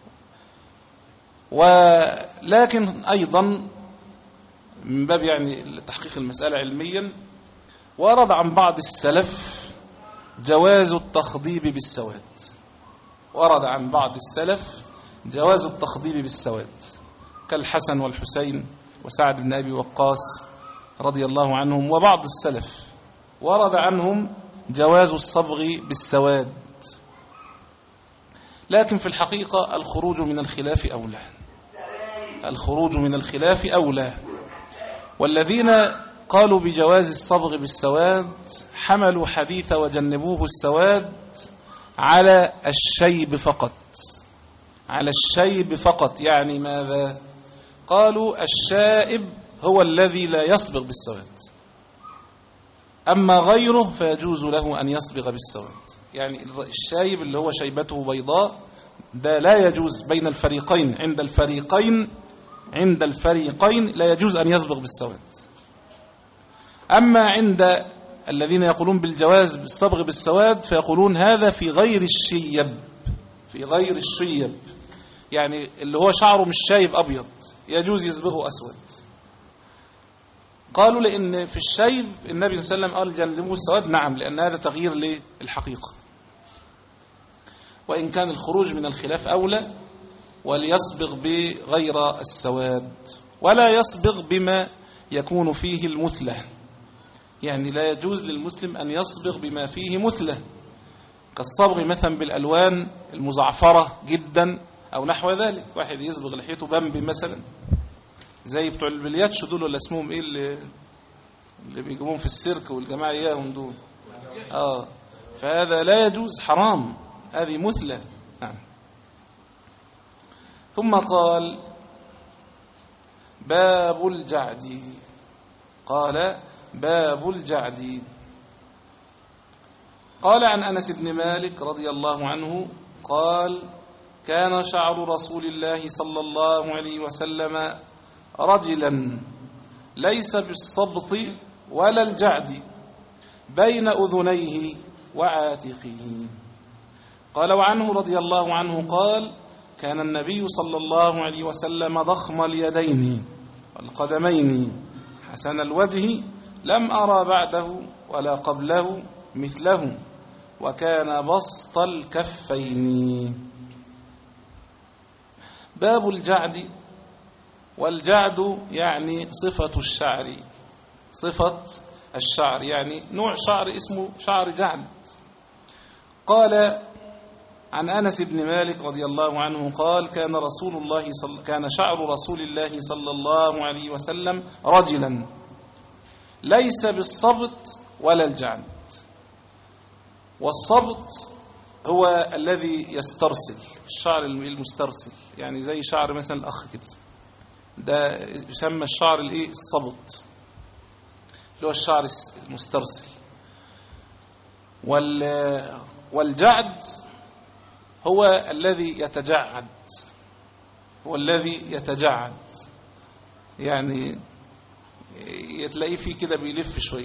ولكن أيضا من باب يعني تحقيق المسألة علميا، ورد عن بعض السلف جواز التخضيب بالسواد، ورد عن بعض السلف جواز التخضيب بالسواد، كالحسن والحسين وسعد بن أبي وقاص رضي الله عنهم، وبعض السلف ورد عنهم جواز الصبغ بالسواد. لكن في الحقيقة الخروج من الخلاف أولى، الخروج من الخلاف أولى. والذين قالوا بجواز الصبغ بالسواد حملوا حديث وجنبوه السواد على الشيب فقط، على الشيب فقط. يعني ماذا؟ قالوا الشائب هو الذي لا يصبغ بالسواد، أما غيره فيجوز له أن يصبغ بالسواد. يعني الشايب اللي هو شيبته بيضاء ده لا يجوز بين الفريقين، عند الفريقين عند الفريقين لا يجوز أن يصبغ بالسواد. أما عند الذين يقولون بالجواز بالصبغ بالسواد فيقولون هذا في غير الشيب، في غير الشيب، يعني اللي هو شعره مش شايب أبيض يجوز يصبغه أسود. قالوا لأن في الشيب النبي صلى الله عليه وسلم قال جنبوه السواد، نعم، لأن هذا تغيير للحقيقة، وإن كان الخروج من الخلاف أولى، وليصبغ بغير السواد، ولا يصبغ بما يكون فيه المثلة. يعني لا يجوز للمسلم أن يصبغ بما فيه مثلة، كالصبغ مثلا بالألوان المزعفرة جدا أو نحو ذلك. واحد يصبغ لحيته بامبي مثلا، زي بتوع البلياتشو دول، ولا اسمهم ايه اللي, اللي بيجيبون في السيرك والجماعة اياهم دول، اه فهذا لا يجوز، حرام، هذه مثلة. نعم. ثم قال باب الجعد. قال باب الجعد. قال عن أنس بن مالك رضي الله عنه قال كان شعر رسول الله صلى الله عليه وسلم رجلا ليس بالصبط ولا الجعد بين أذنيه وعاتقه. قال وعنه رضي الله عنه قال كان النبي صلى الله عليه وسلم ضخم اليدين والقدمين حسن الوجه لم أرى بعده ولا قبله مثله وكان بسط الكفين. باب الجعد. والجعد يعني صفة الشعر، صفة الشعر يعني نوع شعر اسمه شعر جعد. قال عن أنس بن مالك رضي الله عنه قال كان رسول الله صل... كان شعر رسول الله صلى الله عليه وسلم رجلا ليس بالصبط ولا الجعد. والصبط هو الذي يسترسل، الشعر المسترسل، يعني زي شعر مثلا الأخ كده، ده يسمى الشعر الايه الصبط، اللي هو الشعر المسترسل. وال والجعد هو الذي يتجعد، هو الذي يتجعد، يعني يتلاقيه فيه كده بيلف شويه.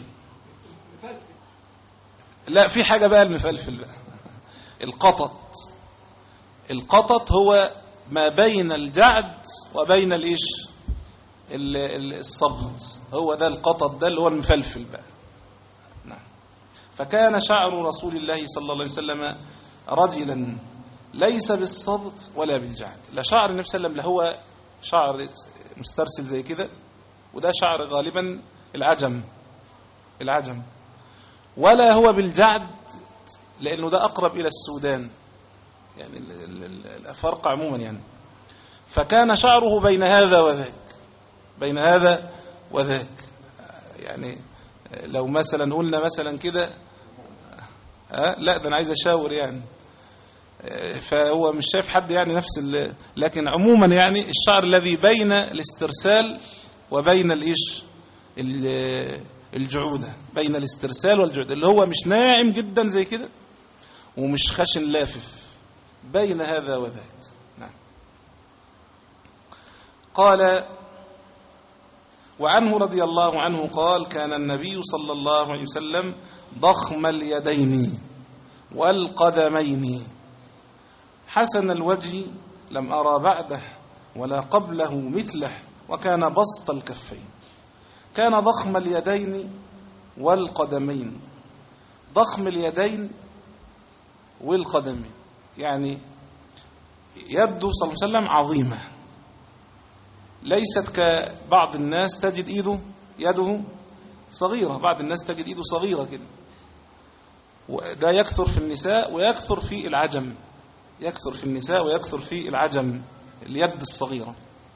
لا، في حاجه بقى المفلفل بقى القطط. القطط هو ما بين الجعد وبين الايش الصبط، هو ده القطط، ده اللي هو المفلفل بقى. نعم. فكان شعر رسول الله صلى الله عليه وسلم رجلا ليس بالصبط ولا بالجعد. لا شعر النبي صلى الله عليه وسلم لا هو شعر مسترسل زي كده، وده شعر غالبا العجم العجم ولا هو بالجعد لأنه ده أقرب إلى السودان، يعني الأفارقة عموما يعني. فكان شعره بين هذا وذاك، بين هذا وذاك. يعني لو مثلا قلنا مثلا كده، لا ده أنا عايز أشاور يعني، فهو مش شايف حد يعني نفس، لكن عموما يعني الشعر الذي بين الاسترسال وبين الإيش الجعودة، بين الاسترسال والجعودة، اللي هو مش ناعم جدا زي كده ومش خشن لافف، بين هذا وذاك. نعم. قال وعنه رضي الله عنه قال كان النبي صلى الله عليه وسلم ضخم اليدين والقدمين حسن الوجه لم أرى بعده ولا قبله مثله وكان بسط الكفين. كان ضخم اليدين والقدمين. ضخم اليدين والقدمين يعني يده صلى الله عليه وسلم عظيمة، ليست كبعض الناس تجد ايده يده صغيرة، بعض الناس تجد ايده صغيرة كده، وده يكثر في النساء ويكثر في العجم، يكثر في النساء ويكثر في العجم اليد الصغيرة.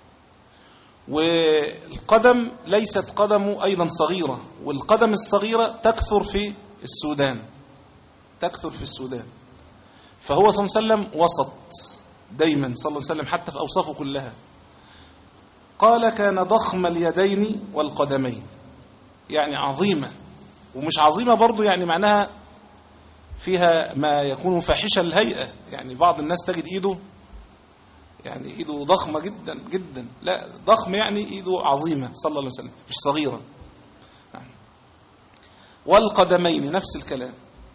والقدم ليست قدمه أيضا صغيرة، والقدم الصغيرة تكثر في السودان، تكثر في السودان. فهو صلى الله عليه وسلم وسط دايما صلى الله عليه وسلم حتى في أوصافه كلها. قال كان ضخم اليدين والقدمين، يعني عظيمة، ومش عظيمة برضو يعني معناها فيها ما يكون فاحشة الهيئة، يعني بعض الناس تجد إيده يعني إيده ضخمة جدا جدا، لا ضخم يعني إيده عظيمة صلى الله عليه وسلم مش صغيرة. والقدمين نفس الكلام.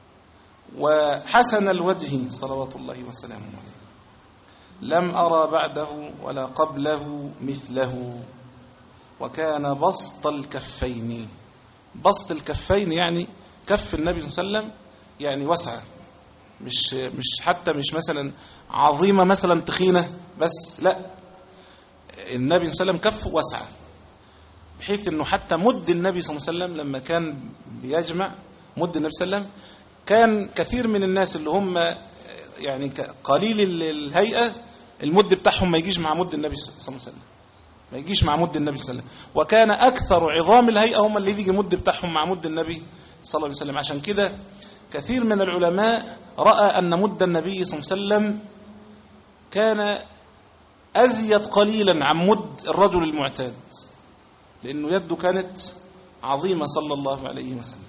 وحسن الوجه صلوات الله وسلامه عليه لم أرى بعده ولا قبله مثله وكان بسط الكفين. بسط الكفين يعني كف النبي صلى الله عليه وسلم يعني واسعة، مش مش حتى مش مثلا عظيمة مثلا تخينة بس، لا النبي صلى الله عليه وسلم كفه واسعة، بحيث انه حتى مد النبي صلى الله عليه وسلم لما كان بيجمع مد النبي صلى الله عليه وسلم كان كثير من الناس اللي هم يعني قليل الهيئة المد بتاعهم ما يجيش مع مد النبي صلى الله عليه وسلم، ما يجيش مع مد النبي صلى الله عليه وسلم. وكان أكثر عظام الهيئة هم اللي يجي مد بتاعهم مع مد النبي صلى الله عليه وسلم. عشان كده كثير من العلماء رأى أن مد النبي صلى الله عليه وسلم كان أزيد قليلا عن مد الرجل المعتاد، لأنه يده كانت عظيمة صلى الله عليه وسلم.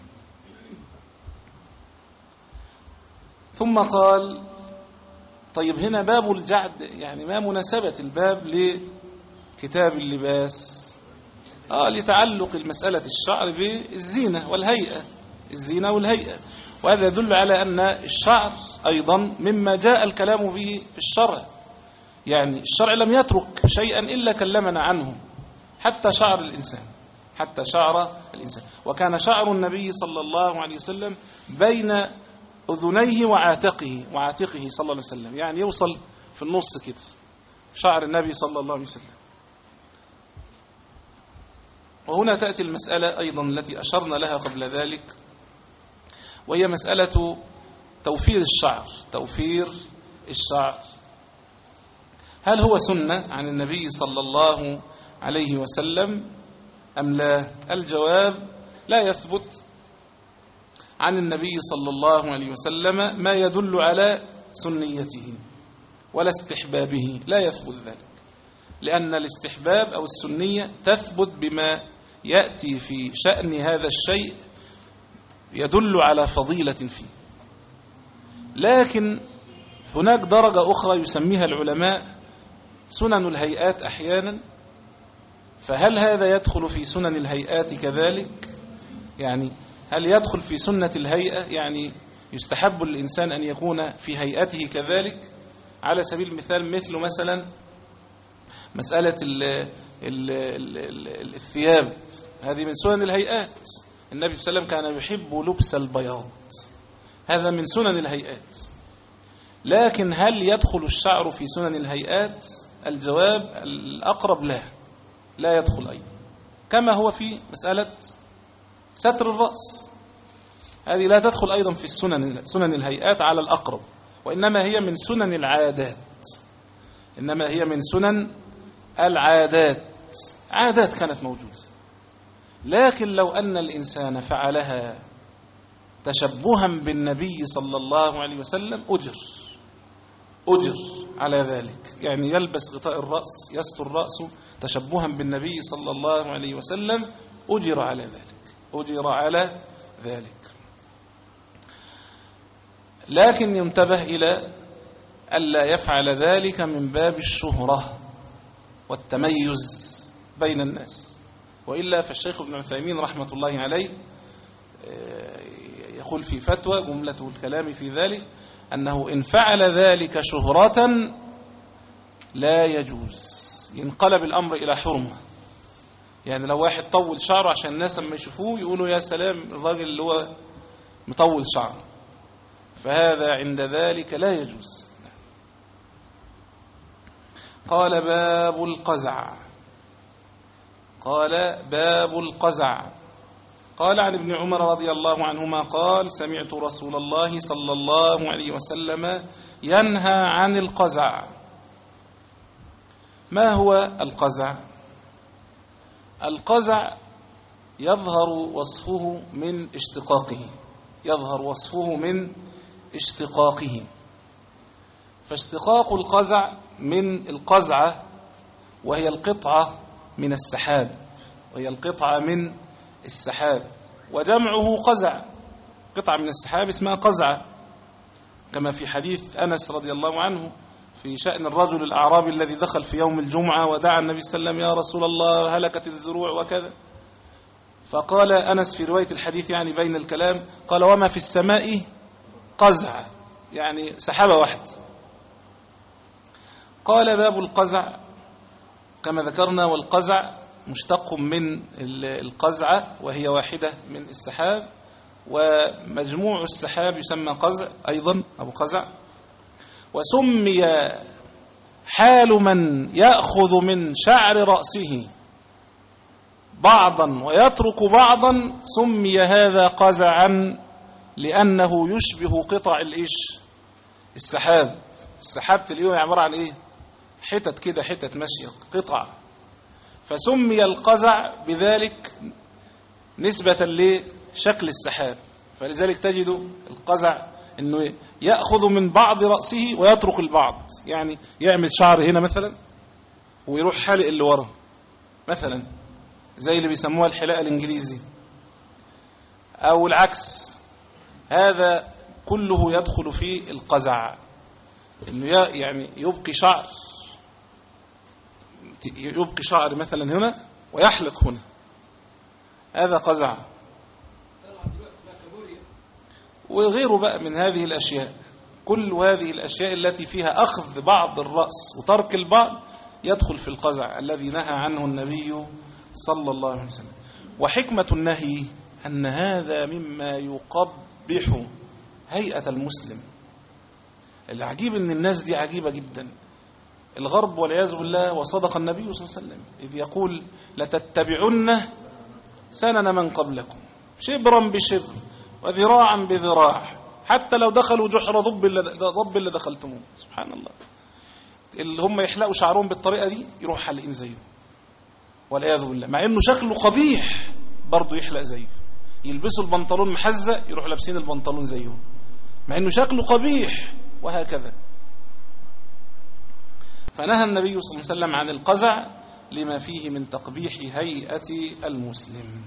ثم قال طيب هنا باب الجعد، يعني ما مناسبة الباب لكتاب اللباس؟ آه لتعلق المسألة الشعر بالزينة والهيئة، الزينة والهيئة، وهذا يدل على أن الشعر أيضا مما جاء الكلام به في الشرع، يعني الشرع لم يترك شيئا إلا كلمنا عنه، حتى شعر الإنسان، حتى شعر الإنسان. وكان شعر النبي صلى الله عليه وسلم بين أذنيه وعاتقه وعاتقه صلى الله عليه وسلم، يعني يوصل في النص كده شعر النبي صلى الله عليه وسلم. وهنا تأتي المسألة أيضا التي أشرنا لها قبل ذلك، وهي مسألة توفير الشعر. توفير الشعر هل هو سنة عن النبي صلى الله عليه وسلم أم لا؟ الجواب لا يثبت عن النبي صلى الله عليه وسلم ما يدل على سنيته ولا استحبابه، لا يثبت ذلك، لأن الاستحباب أو السنية تثبت بما يأتي في شأن هذا الشيء يدل على فضيلة فيه. لكن هناك درجة أخرى يسميها العلماء سنن الهيئات أحيانا، فهل هذا يدخل في سنن الهيئات كذلك؟ يعني هل يدخل في سنة الهيئة، يعني يستحب الإنسان أن يكون في هيئته كذلك؟ على سبيل المثال مثل مثلا مسألة ال ال ال ال الثياب، هذه من سنن الهيئات. النبي صلى الله عليه وسلم كان يحب لبس البياض، هذا من سنن الهيئات. لكن هل يدخل الشعر في سنن الهيئات؟ الجواب الأقرب لا، لا يدخل أيضا، كما هو في مسألة ستر الرأس، هذه لا تدخل أيضا في السنن سنن الهيئات على الأقرب، وإنما هي من سنن العادات، إنما هي من سنن العادات، عادات كانت موجودة. لكن لو أن الإنسان فعلها تشبها بالنبي صلى الله عليه وسلم أجر أجر على ذلك، يعني يلبس غطاء الرأس يستر رأسه تشبها بالنبي صلى الله عليه وسلم أجر على ذلك، أجر على ذلك. لكن ينتبه إلى ألا يفعل ذلك من باب الشهرة والتميز بين الناس، وإلا فالشيخ ابن عثيمين رحمة الله عليه يقول في فتوى جملة الكلام في ذلك أنه إن فعل ذلك شهرة لا يجوز، ينقلب الأمر إلى حرمة. يعني لو واحد طول شعره عشان الناس لما يشوفوه يقولوا يا سلام الراجل اللي هو مطول شعره، فهذا عند ذلك لا يجوز. قال باب القزع، قال باب القزع قال عن ابن عمر رضي الله عنهما قال سمعت رسول الله صلى الله عليه وسلم ينهى عن القزع. ما هو القزع؟ القزع يظهر وصفه من اشتقاقه، يظهر وصفه من اشتقاقه، فاشتقاق القزع من القزعة، وهي القطعة من السحاب، وهي القطعة من السحاب، وجمعه قزع، قطعة من السحاب اسمها قزعة، كما في حديث أنس رضي الله عنه في شأن الرجل الأعرابي الذي دخل في يوم الجمعة ودعا النبي صلى الله عليه وسلم يا رسول الله هلكت الزروع وكذا، فقال أنس في رواية الحديث يعني بين الكلام قال وما في السماء قزع، يعني سحابة واحد. قال باب القزع كما ذكرنا، والقزع مشتق من القزعة وهي واحدة من السحاب، ومجموع السحاب يسمى قزع أيضا أو قزع. وسمي حال من يأخذ من شعر رأسه بعضا ويترك بعضا، سمي هذا قزعا لأنه يشبه قطع الإيش السحاب. السحاب تلقيه عبارة عن إيه؟ حتت كده، حتت ماشية قطع، فسمي القزع بذلك نسبة لشكل السحاب، فلذلك تجد القزع أنه يأخذ من بعض رأسه ويترك البعض، يعني يعمل شعر هنا مثلا ويروح حالق اللي ورا مثلا، زي اللي بيسموها الحلاقة الإنجليزي، أو العكس. هذا كله يدخل في القزع، إنه يعني يبقي شعر يبقي شعر مثلا هنا ويحلق هنا، هذا قزع. وغيره بقى من هذه الأشياء، كل هذه الأشياء التي فيها أخذ بعض الرأس وترك البعض يدخل في القزع الذي نهى عنه النبي صلى الله عليه وسلم. وحكمة النهي أن هذا مما يقبح هيئة المسلم. العجيب أن الناس دي عجيبة جدا، الغرب والعياذ بالله. وصدق النبي صلى الله عليه وسلم إذ يقول لتتبعن سنن من قبلكم شبرا بشبر وذراعا بذراع حتى لو دخلوا جحر ضب ضب اللي دخلتموه. سبحان الله. اللي هم يحلقوا شعرهم بالطريقة دي يروح حلقين زيه والعياذ بالله، مع انه شكله قبيح برضه يحلق زيه. يلبسوا البنطلون محزق يروح لابسين البنطلون زيه مع انه شكله قبيح، وهكذا. فنهى النبي صلى الله عليه وسلم عن القزع لما فيه من تقبيح هيئة المسلم.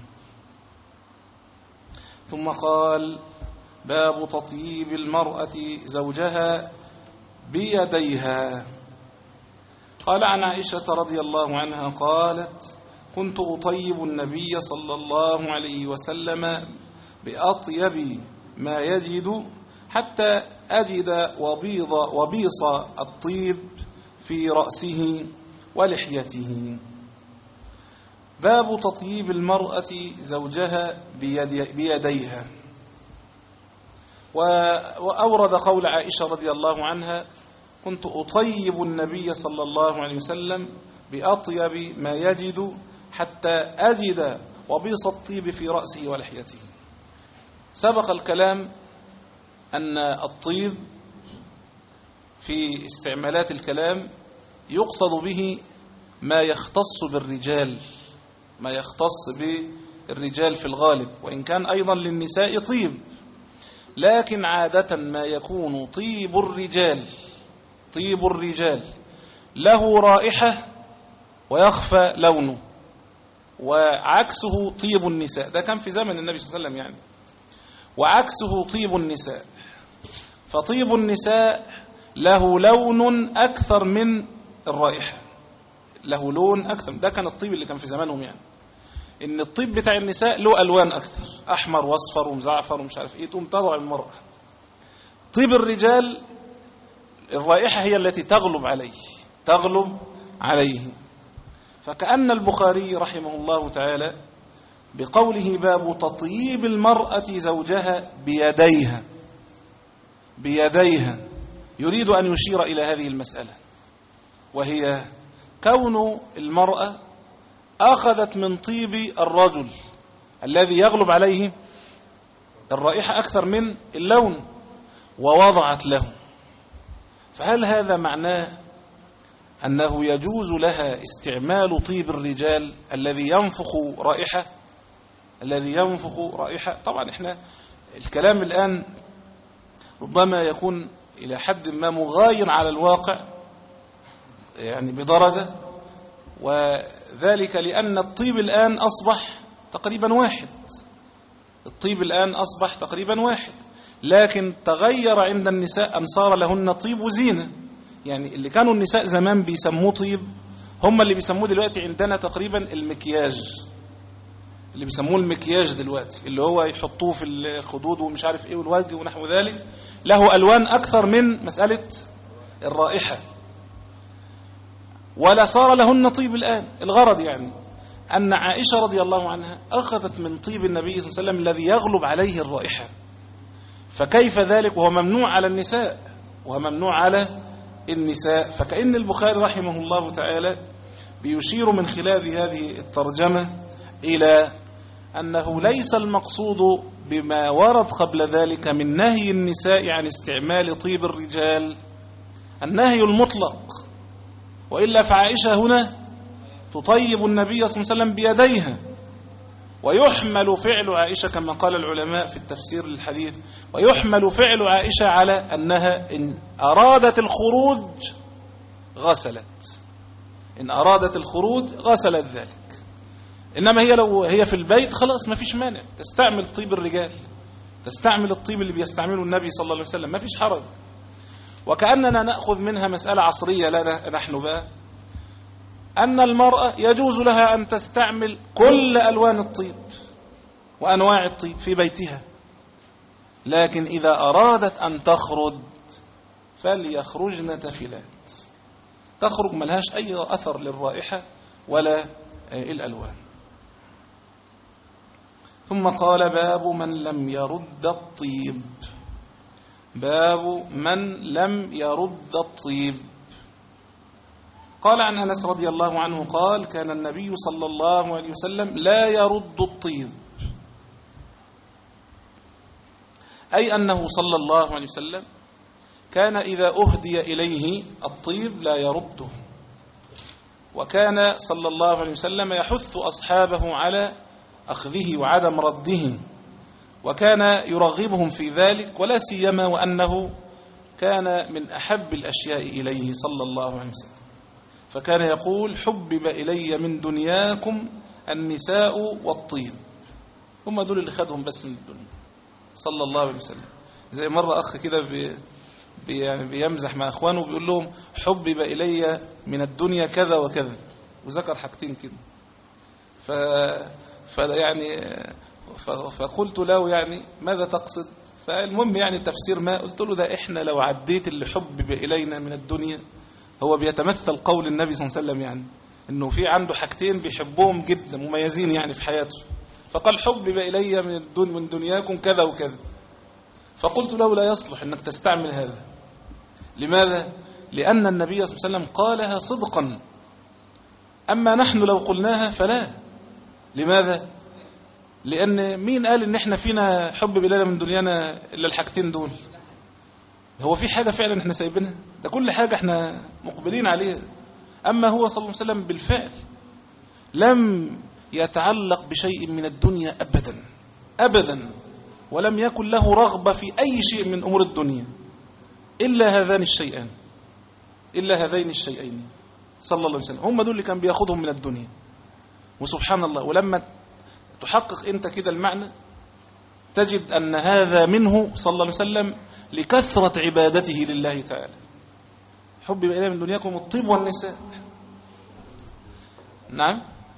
ثم قال باب تطيب المرأة زوجها بيديها. قال عن عائشة رضي الله عنها قالت كنت أطيب النبي صلى الله عليه وسلم بأطيب ما يجد حتى أجد وبيض وبيص الطيب في رأسه ولحيته. باب تطيب المرأة زوجها بيدي بيديها. وأورد قول عائشة رضي الله عنها كنت أطيب النبي صلى الله عليه وسلم بأطيب ما يجد حتى أجد وبيص الطيب في رأسه ولحيته. سبق الكلام أن الطيب في استعمالات الكلام يقصد به ما يختص بالرجال، ما يختص بالرجال في الغالب، وإن كان أيضا للنساء طيب، لكن عادة ما يكون طيب الرجال طيب الرجال له رائحة ويخفى لونه، وعكسه طيب النساء. ده كان في زمن النبي صلى الله عليه وسلم يعني. وعكسه طيب النساء، فطيب النساء له لون أكثر من الرائحة، له لون أكثر. ده كان الطيب اللي كان في زمانهم يعني، إن الطيب بتاع النساء له ألوان أكثر، أحمر وأصفر ومزعفر ومش عارف إيه، تقوم تضع المرأة. طيب الرجال الرائحة هي التي تغلب عليه تغلب عليه. فكأن البخاري رحمه الله تعالى بقوله باب تطيب المرأة زوجها بيديها بيديها يريد أن يشير إلى هذه المسألة، وهي كون المرأة أخذت من طيب الرجل الذي يغلب عليه الرائحة أكثر من اللون ووضعت له. فهل هذا معناه أنه يجوز لها استعمال طيب الرجال الذي ينفخ رائحة الذي ينفخ رائحة؟ طبعا احنا الكلام الآن ربما يكون إلى حد ما مغاير على الواقع يعني بدرجة، وذلك لأن الطيب الآن أصبح تقريبا واحد الطيب الآن أصبح تقريبا واحد لكن تغير عند النساء أن صار لهن طيب وزينة. يعني اللي كانوا النساء زمان بيسموه طيب هم اللي بيسموه دلوقتي عندنا تقريبا المكياج، اللي بيسموه المكياج دلوقتي، اللي هو يحطوه في الخدود ومش عارف ايه والوجه ونحو ذلك، له ألوان أكثر من مسألة الرائحة، ولا صار لهن طيب الآن. الغرض يعني أن عائشة رضي الله عنها أخذت من طيب النبي صلى الله عليه وسلم الذي يغلب عليه الرائحة، فكيف ذلك وهو ممنوع على النساء وهو ممنوع على النساء. فكأن البخاري رحمه الله تعالى بيشير من خلال هذه الترجمة إلى أنه ليس المقصود بما ورد قبل ذلك من نهي النساء عن استعمال طيب الرجال النهي المطلق، وإلا فعائشة هنا تطيب النبي صلى الله عليه وسلم بيديها، ويحمل فعل عائشة كما قال العلماء في التفسير للحديث، ويحمل فعل عائشة على أنها إن أرادت الخروج غسلت، إن أرادت الخروج غسلت ذلك. إنما هي لو هي في البيت خلاص ما فيش مانع، تستعمل طيب الرجال، تستعمل الطيب اللي بيستعمله النبي صلى الله عليه وسلم، ما فيش حرج. وكأننا نأخذ منها مسألة عصرية لا نحن بقى، أن المرأة يجوز لها أن تستعمل كل ألوان الطيب وأنواع الطيب في بيتها، لكن إذا أرادت أن تخرج فليخرجن تفلات، تخرج ملهاش أي أثر للرائحة ولا الألوان. ثم قال باب من لم يرد الطيب، باب من لم يرد الطيب. قال عن أنس رضي الله عنه قال كان النبي صلى الله عليه وسلم لا يرد الطيب، أي أنه صلى الله عليه وسلم كان إذا أهدي إليه الطيب لا يرده، وكان صلى الله عليه وسلم يحث أصحابه على أخذه وعدم رده، وكان يرغبهم في ذلك، ولا سيما وأنه كان من أحب الأشياء إليه صلى الله عليه وسلم، فكان يقول حبب إلي من دنياكم النساء والطيب، هم دول اللي خدهم بس من الدنيا صلى الله عليه وسلم. زي مرة أخ كده بي يعني بيمزح مع أخوانه بيقول لهم حبب إلي من الدنيا كذا وكذا، وذكر حاجتين كده، ف... فيعني فقلت له يعني ماذا تقصد؟ فالمهم يعني تفسير ما قلت له ده إحنا لو عديت اللي حبب إلينا من الدنيا، هو بيتمثل قول النبي صلى الله عليه وسلم يعني إنه في عنده حاجتين بيحبهم جدا مميزين يعني في حياته، فقال حبب إلي من الدنيا من دنياكم كذا وكذا، فقلت له لا يصلح أنك تستعمل هذا. لماذا؟ لأن النبي صلى الله عليه وسلم قالها صدقا، أما نحن لو قلناها فلا. لماذا؟ لأن مين قال إن إحنا فينا حب بلاد من دنيانا إلا الحاجتين دول؟ هو في حاجة فعلا إحنا سايبينها؟ ده كل حاجة إحنا مقبلين عليها. أما هو صلى الله عليه وسلم بالفعل لم يتعلق بشيء من الدنيا أبدا أبدا، ولم يكن له رغبة في أي شيء من أمور الدنيا إلا هذان الشيئان، إلا هذين الشيئين صلى الله عليه وسلم، هم دول اللي كان بياخذهم من الدنيا. وسبحان الله، ولما تحقق أنت كده المعنى تجد أن هذا منه صلى الله عليه وسلم لكثرة عبادته لله تعالى. حب إليه من دنياكم الطيب والنساء. نعم،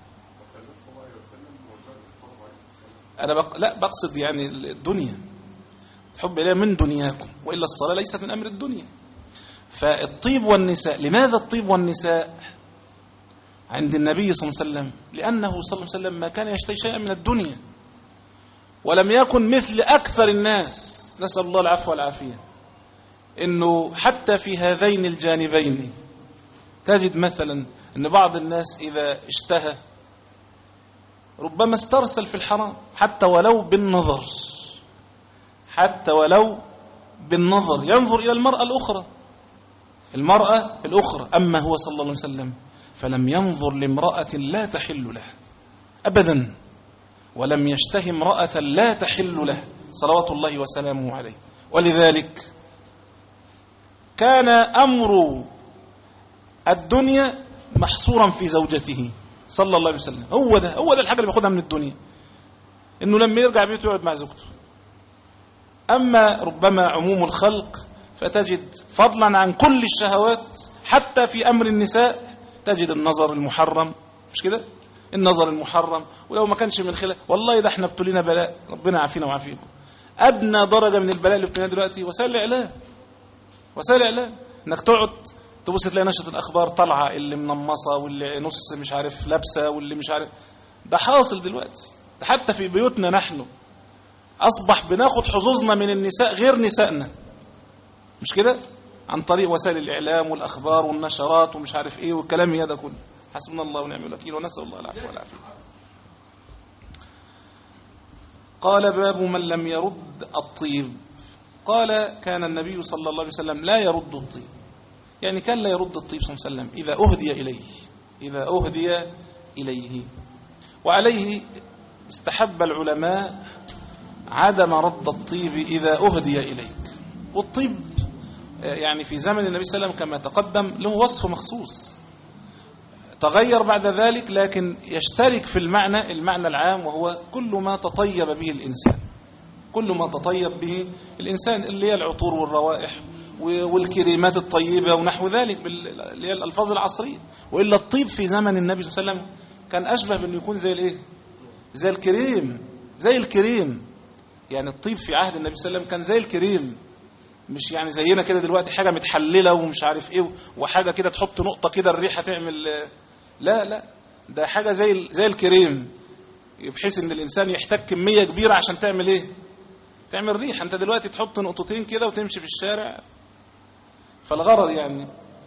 أنا بق... لا بقصد يعني الدنيا، حب إليه من دنياكم، وإلا الصلاة ليست من أمر الدنيا. فالطيب والنساء، لماذا الطيب والنساء عند النبي صلى الله عليه وسلم؟ لأنه صلى الله عليه وسلم ما كان يشتهي شيئا من الدنيا، ولم يكن مثل أكثر الناس، نسأل الله العفو والعافية، إنه حتى في هذين الجانبين تجد مثلا أن بعض الناس إذا اشتهى ربما استرسل في الحرام حتى ولو بالنظر، حتى ولو بالنظر ينظر إلى المرأة الأخرى المرأة الأخرى أما هو صلى الله عليه وسلم فلم ينظر لامرأة لا تحل له أبدا، ولم يشتهي امرأة لا تحل له صلوات الله وسلامه عليه. ولذلك كان أمر الدنيا محصورا في زوجته صلى الله عليه وسلم، هو ده هو ده الحاجة اللي بياخدها من الدنيا، إنه لما يرجع بيته يقعد مع زوجته. أما ربما عموم الخلق فتجد فضلا عن كل الشهوات حتى في أمر النساء تجد النظر المحرم، مش كده؟ النظر المحرم، ولو ما كانش من خلال والله ده احنا ابتلينا بلاء، ربنا عافينا وعافيكم. أدنى درجة من البلاء اللي ابتلينا دلوقتي وسائل الإعلام، وسائل الإعلام انك تقعد تبص تلاقي نشرة الأخبار طالعة اللي منمصة واللي نص مش عارف لابسة واللي مش عارف، ده حاصل دلوقتي. ده حتى في بيوتنا نحن أصبح بناخد حظوظنا من النساء غير نسائنا، مش كده؟ عن طريق وسائل الإعلام والأخبار والنشرات ومش عارف إيه والكلام هذا كله. حسبنا الله ونعم الوكيل، ونسأل الله العفو والعافية. قال باب من لم يرد الطيب. قال كان النبي صلى الله عليه وسلم لا يرد الطيب، يعني كان لا يرد الطيب صلى الله عليه وسلم إذا أهدي إليه إذا أهدي إليه وعليه استحب العلماء عدم رد الطيب إذا أهدي إليك. والطيب يعني في زمن النبي صلى الله عليه وسلم كما تقدم له وصف مخصوص، تغير بعد ذلك، لكن يشترك في المعنى المعنى العام، وهو كل ما تطيب به الإنسان، كل ما تطيب به الإنسان اللي هي العطور والروائح والكريمات الطيبة ونحو ذلك اللي هي الألفاظ العصرية. وإلا الطيب في زمن النبي صلى الله عليه وسلم كان أشبه بأنه يكون زي الإيه؟ زي الكريم، زي الكريم. يعني الطيب في عهد النبي صلى الله عليه وسلم كان زي الكريم، مش يعني زينا كده دلوقتي حاجة متحللة ومش عارف إيه، وحاجة كده تحط نقطة كده الريحة تعمل، لا لا، ده حاجة زي زي الكريم، بحيث ان الانسان يحتاج كمية كبيرة عشان تعمل ايه؟ تعمل ريح. انت دلوقتي تحط نقطتين كده وتمشي في الشارع. فالغرض يعني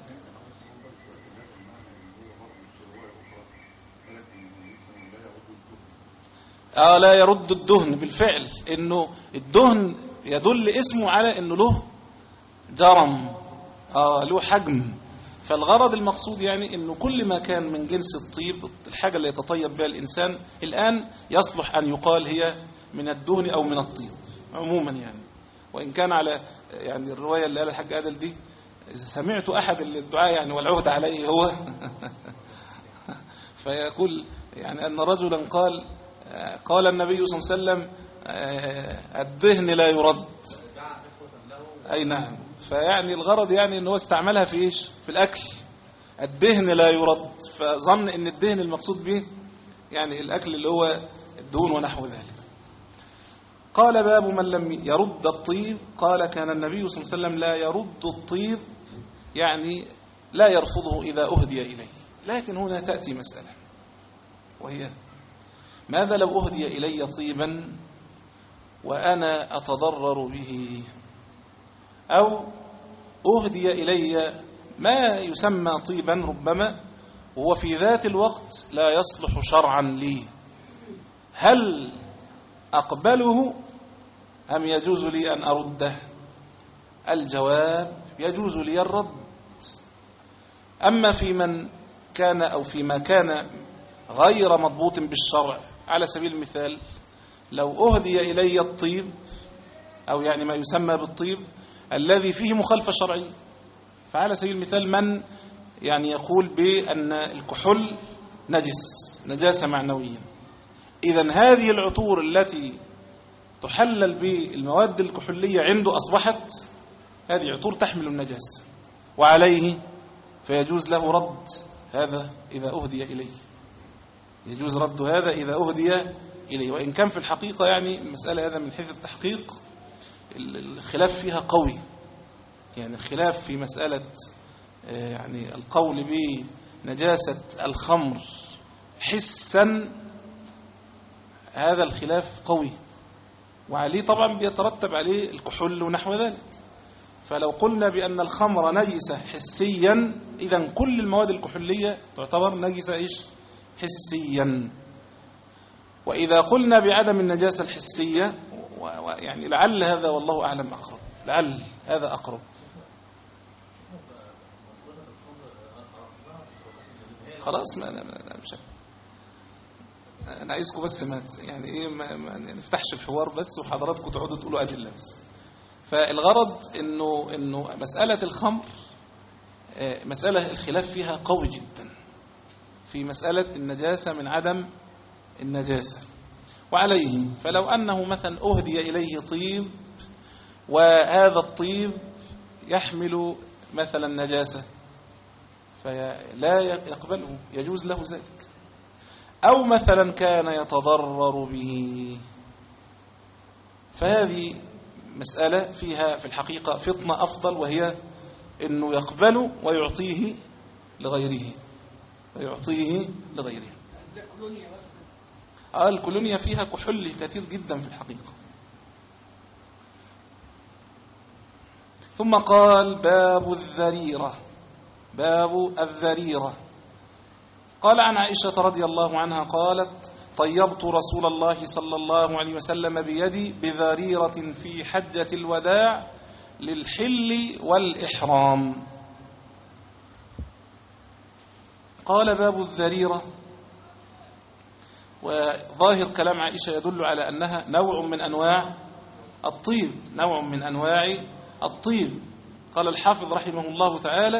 اه لا يرد الدهن بالفعل، انه الدهن يدل اسمه على انه له جرم، اه له حجم. فالغرض المقصود يعني انه كل ما كان من جنس الطيب، الحاجة اللي يتطيب بها الانسان الان يصلح ان يقال هي من الدهن او من الطيب عموما يعني. وان كان على يعني الرواية اللي قال الحاج عادل دي، سمعت احد الدعاء يعني والعهد عليه هو فيقول يعني ان رجلا قال قال النبي صلى الله عليه وسلم الدهن لا يرد، اي نعم. فيعني الغرض يعني ان هو استعملها في ايش؟ في الاكل، الدهن لا يرد، فظن ان الدهن المقصود به يعني الاكل اللي هو الدهون ونحو ذلك. قال باب من لم يرد الطيب، قال كان النبي صلى الله عليه وسلم لا يرد الطيب، يعني لا يرفضه اذا اهدي اليه. لكن هنا تاتي مساله، وهي ماذا لو اهدي الي طيبا وانا اتضرر به، أو أهدي إلي ما يسمى طيبا ربما وهو في ذات الوقت لا يصلح شرعا لي، هل أقبله أم يجوز لي أن أرده؟ الجواب يجوز لي الرد. أما في من كان أو فيما كان غير مضبوط بالشرع، على سبيل المثال لو أهدي إلي الطيب أو يعني ما يسمى بالطيب الذي فيه مخالفة شرعية، فعلى سبيل المثال من يعني يقول بأن الكحول نجس نجاسة معنوية، إذن هذه العطور التي تحلل بالمواد الكحولية عنده أصبحت هذه عطور تحمل النجاسة، وعليه فيجوز له رد هذا إذا أهدي إليه، يجوز رد هذا إذا أهدي إليه. وإن كان في الحقيقة يعني المسألة هذا من حيث التحقيق الخلاف فيها قوي، يعني الخلاف في مسألة يعني القول بنجاسة الخمر حسا، هذا الخلاف قوي، وعليه طبعا بيترتب عليه الكحول ونحو ذلك. فلو قلنا بأن الخمر نجسة حسيا، إذن كل المواد الكحولية تعتبر نجسة إيش؟ حسيا. وإذا قلنا بعدم النجاسة الحسية، يعني لعل هذا والله أعلم أقرب، لعل هذا أقرب. خلاص ما أنا ما مش أنا عايزكم بس ما يعني إيه ما, ما نفتحش الحوار بس وحضراتكم تقعدوا تقولوا أدلة بس. فالغرض إنه إنه مسألة الخمر مسألة الخلاف فيها قوي جدا في مسألة النجاسة من عدم النجاسة، وعليه فلو أنه مثلا أهدي إليه طيب وهذا الطيب يحمل مثلا نجاسة فلا يقبله، يجوز له ذلك. أو مثلا كان يتضرر به، فهذه مسألة فيها في الحقيقة فطنة أفضل، وهي أنه يقبل ويعطيه لغيره ويعطيه لغيره. آه الكولونيا فيها كحول كثير جدا في الحقيقة. ثم قال باب الذريرة، باب الذريرة. قال عن عائشة رضي الله عنها قالت طيبت رسول الله صلى الله عليه وسلم بيدي بذريرة في حجة الوداع للحل والإحرام. قال باب الذريرة، وظاهر كلام عائشة يدل على أنها نوع من أنواع الطيب، نوع من أنواع الطيب. قال الحافظ رحمه الله تعالى: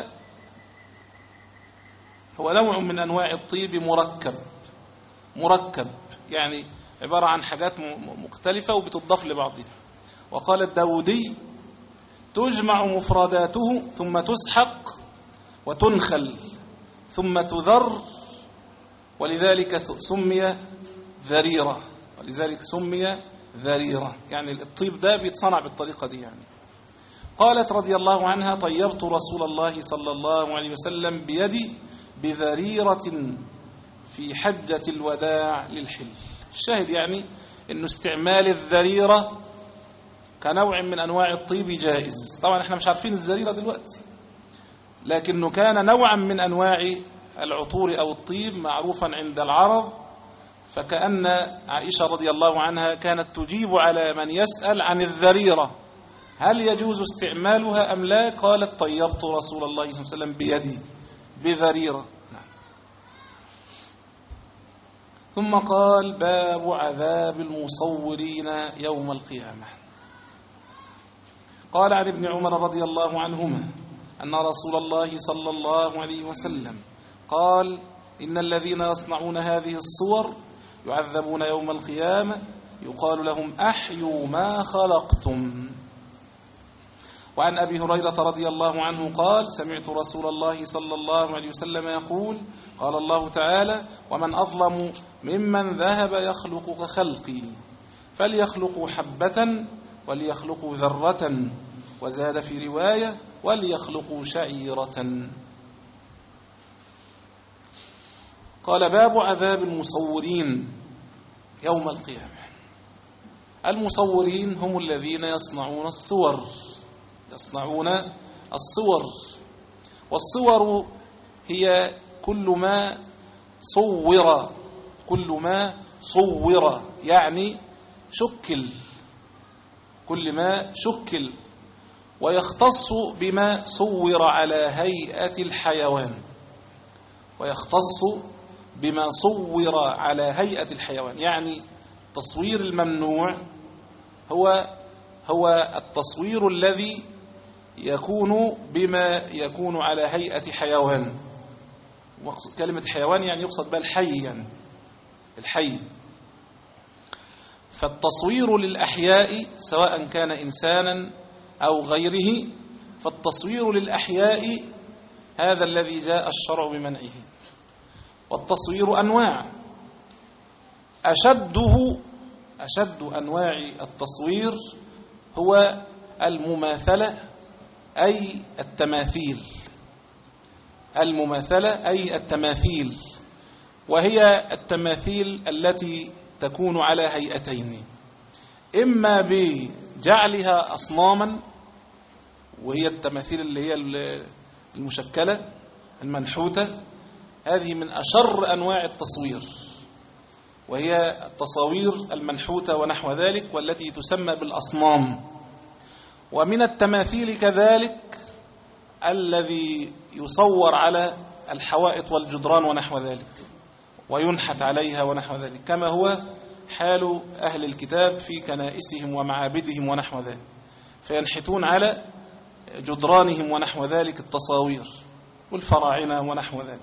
هو نوع من أنواع الطيب مركب، مركب يعني عبارة عن حاجات مختلفة وبتضاف لبعضها. وقال الداودي: تجمع مفرداته ثم تسحق وتنخل ثم تذر، ولذلك سمي ذريرة، ولذلك سمي ذريرة، يعني الطيب ده بيتصنع بالطريقة دي يعني. قالت رضي الله عنها: طيبت رسول الله صلى الله عليه وسلم بيدي بذريرة في حجة الوداع للحل. الشاهد يعني أن استعمال الذريرة كنوع من أنواع الطيب جائز. طبعا احنا مش عارفين الذريرة دلوقتي، لكنه كان نوعا من أنواع العطور أو الطيب معروفا عند العرب. فكأن عائشة رضي الله عنها كانت تجيب على من يسأل عن الذريرة هل يجوز استعمالها أم لا؟ قالت: طيبت رسول الله صلى الله عليه وسلم بيدي بذريرة. ثم قال: باب عذاب المصورين يوم القيامة. قال عن ابن عمر رضي الله عنهما أن رسول الله صلى الله عليه وسلم قال: إن الذين يصنعون هذه الصور يعذبون يوم القيامة، يقال لهم: أحيوا ما خلقتم. وعن أبي هريرة رضي الله عنه قال: سمعت رسول الله صلى الله عليه وسلم يقول: قال الله تعالى: ومن أظلم ممن ذهب يخلق كخلقي، فليخلقوا حبة وليخلقوا ذرة، وزاد في رواية: وليخلقوا شعيرة. قال: باب عذاب المصورين يوم القيامة. المصورين هم الذين يصنعون الصور، يصنعون الصور. والصور هي كل ما صور، كل ما صور يعني شكل، كل ما شكل. ويختص بما صور على هيئة الحيوان، ويختص بما صور على هيئة الحيوان. يعني التصوير الممنوع هو هو التصوير الذي يكون بما يكون على هيئة حيوان. كلمة حيوان يعني يقصد بها الحي، يعني الحي. فالتصوير للأحياء سواء كان إنسانا أو غيره، فالتصوير للأحياء هذا الذي جاء الشرع بمنعه. والتصوير أنواع، أشده أشد أنواع التصوير هو المماثلة أي التماثيل، المماثلة أي التماثيل، وهي التماثيل التي تكون على هيئتين: إما بجعلها أصناما، وهي التماثيل اللي هي المشكلة المنحوتة، هذه من أشر أنواع التصوير، وهي التصاوير المنحوتة ونحو ذلك، والتي تسمى بالأصنام. ومن التماثيل كذلك الذي يصور على الحوائط والجدران ونحو ذلك، وينحت عليها ونحو ذلك، كما هو حال أهل الكتاب في كنائسهم ومعابدهم ونحو ذلك، فينحتون على جدرانهم ونحو ذلك التصاوير، والفراعنة ونحو ذلك.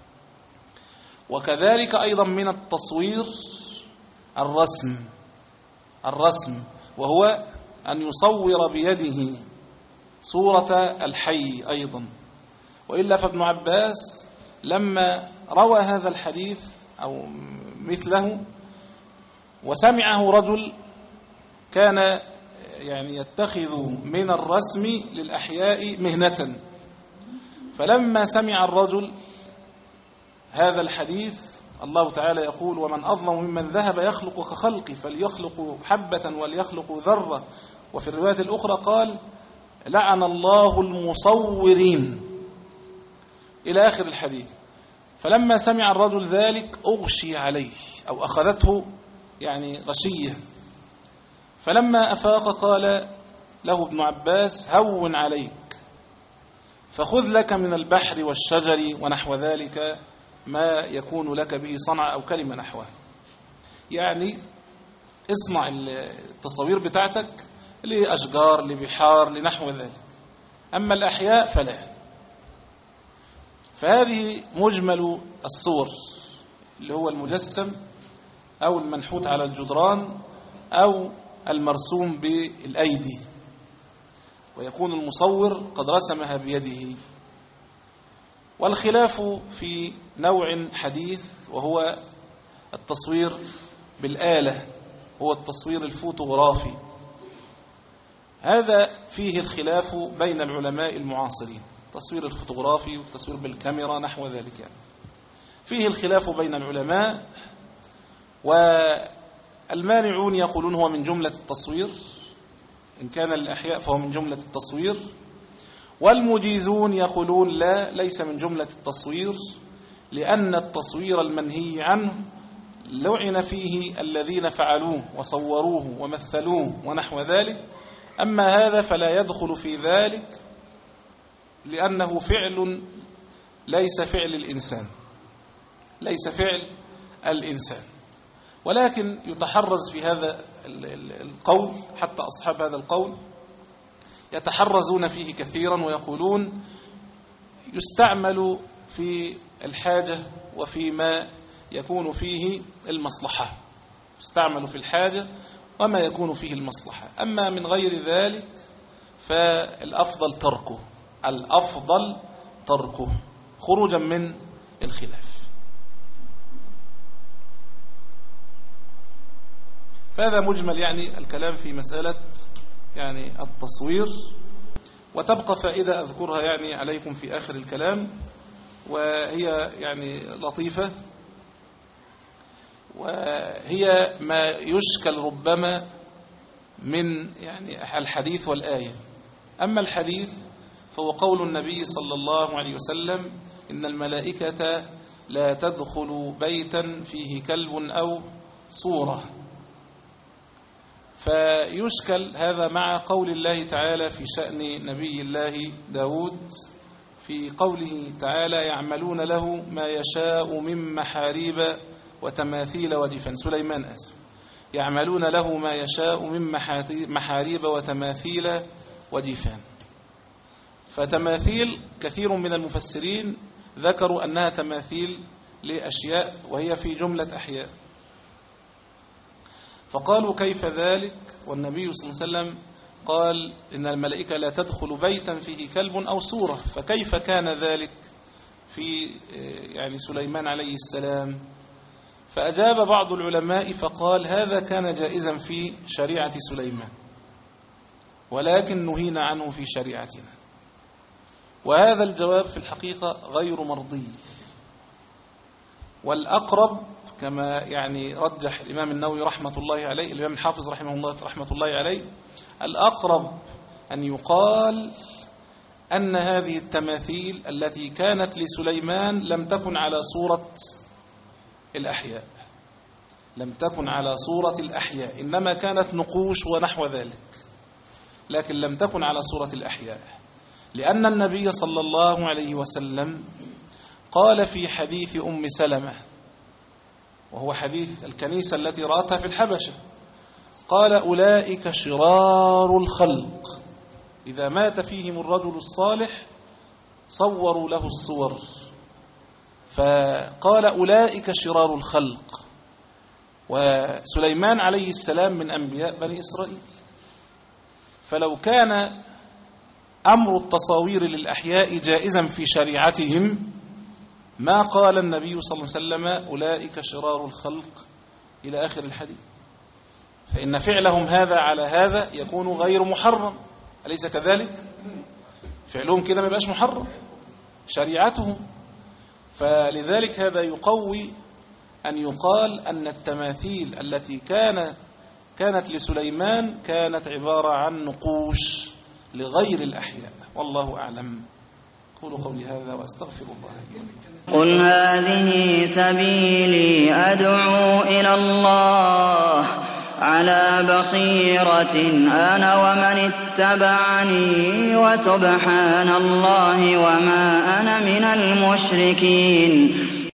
وكذلك أيضا من التصوير الرسم، الرسم وهو أن يصور بيده صورة الحي أيضا. وإلا فابن عباس لما روى هذا الحديث أو مثله وسمعه رجل كان يعني يتخذ من الرسم للأحياء مهنة، فلما سمع الرجل هذا الحديث الله تعالى يقول: ومن أظلم ممن ذهب يخلق كخلقي، فليخلق حبة وليخلق ذرة. وفي الرواية الأخرى قال: لعن الله المصورين، إلى آخر الحديث. فلما سمع الرجل ذلك أغشي عليه أو أخذته يعني غشية، فلما أفاق قال له ابن عباس: هون عليك، فخذ لك من البحر والشجر ونحو ذلك ما يكون لك به صنع، أو كلمة نحوه. يعني اصنع التصاوير بتاعتك لأشجار لبحار لنحو ذلك. أما الأحياء فلا. فهذه مجمل الصور اللي هو المجسم أو المنحوت على الجدران أو المرسوم بالأيدي، ويكون المصور قد رسمها بيده. والخلاف في نوع حديث وهو التصوير بالآلة، هو التصوير الفوتوغرافي. هذا فيه الخلاف بين العلماء المعاصرين، التصوير الفوتوغرافي والتصوير بالكاميرا نحو ذلك يعني. فيه الخلاف بين العلماء، والمانعون يقولون هو من جملة التصوير، إن كان الأحياء فهو من جملة التصوير، والمجيزون يقولون لا، ليس من جملة التصوير، لأن التصوير المنهي عنه لعن فيه الذين فعلوه وصوروه ومثلوه ونحو ذلك. أما هذا فلا يدخل في ذلك، لأنه فعل ليس فعل الإنسان، ليس فعل الإنسان. ولكن يتحرز في هذا القول، حتى أصحاب هذا القول يتحرزون فيه كثيرا ويقولون يستعمل في الحاجة وفيما يكون فيه المصلحة، يستعمل في الحاجة وما يكون فيه المصلحة. أما من غير ذلك فالأفضل تركه، الأفضل تركه خروجا من الخلاف. فهذا مجمل يعني الكلام في مسألة يعني التصوير. وتبقى فائدة أذكرها يعني عليكم في آخر الكلام، وهي يعني لطيفة، وهي ما يشكل ربما من يعني الحديث والآية. أما الحديث فهو قول النبي صلى الله عليه وسلم: إن الملائكة لا تدخل بيتا فيه كلب أو صورة. فيشكل هذا مع قول الله تعالى في شأن نبي الله داود في قوله تعالى: يعملون له ما يشاء من محاريب وتماثيل وجفان. سليمان آسف. يعملون له ما يشاء من محاريب وتماثيل وجفان. فتماثيل كثير من المفسرين ذكروا أنها تماثيل لأشياء وهي في جملة أحياء، فقالوا كيف ذلك والنبي صلى الله عليه وسلم قال إن الملائكة لا تدخل بيتا فيه كلب أو صورة، فكيف كان ذلك في يعني سليمان عليه السلام؟ فأجاب بعض العلماء فقال هذا كان جائزا في شريعة سليمان، ولكن نهينا عنه في شريعتنا. وهذا الجواب في الحقيقة غير مرضي، والأقرب كما يعني رجح الإمام النووي رحمة الله عليه، الإمام الحافظ رحمه الله رحمة الله عليه، الأقرب أن يقال أن هذه التماثيل التي كانت لسليمان لم تكن على صورة الأحياء، لم تكن على صورة الأحياء، إنما كانت نقوش ونحو ذلك، لكن لم تكن على صورة الأحياء، لأن النبي صلى الله عليه وسلم قال في حديث أم سلمة، وهو حديث الكنيسة التي رأتها في الحبشة، قال أولئك شرار الخلق، إذا مات فيهم الرجل الصالح صوروا له الصور، فقال أولئك شرار الخلق. وسليمان عليه السلام من أنبياء بني إسرائيل، فلو كان أمر التصاوير للأحياء جائزا في شريعتهم ما قال النبي صلى الله عليه وسلم أولئك شرار الخلق إلى آخر الحديث، فإن فعلهم هذا على هذا يكون غير محرم، أليس كذلك؟ فعلهم كده ما يبقاش محرم شريعتهم. فلذلك هذا يقوي أن يقال أن التماثيل التي كان كانت لسليمان كانت عبارة عن نقوش لغير الأحياء، والله أعلم. قولوا قولي هذا وأستغفر الله لي ولكم. قل هذه سبيلي أدعو إلى الله على بصيرة أنا ومن اتبعني وسبحان الله وما أنا من المشركين.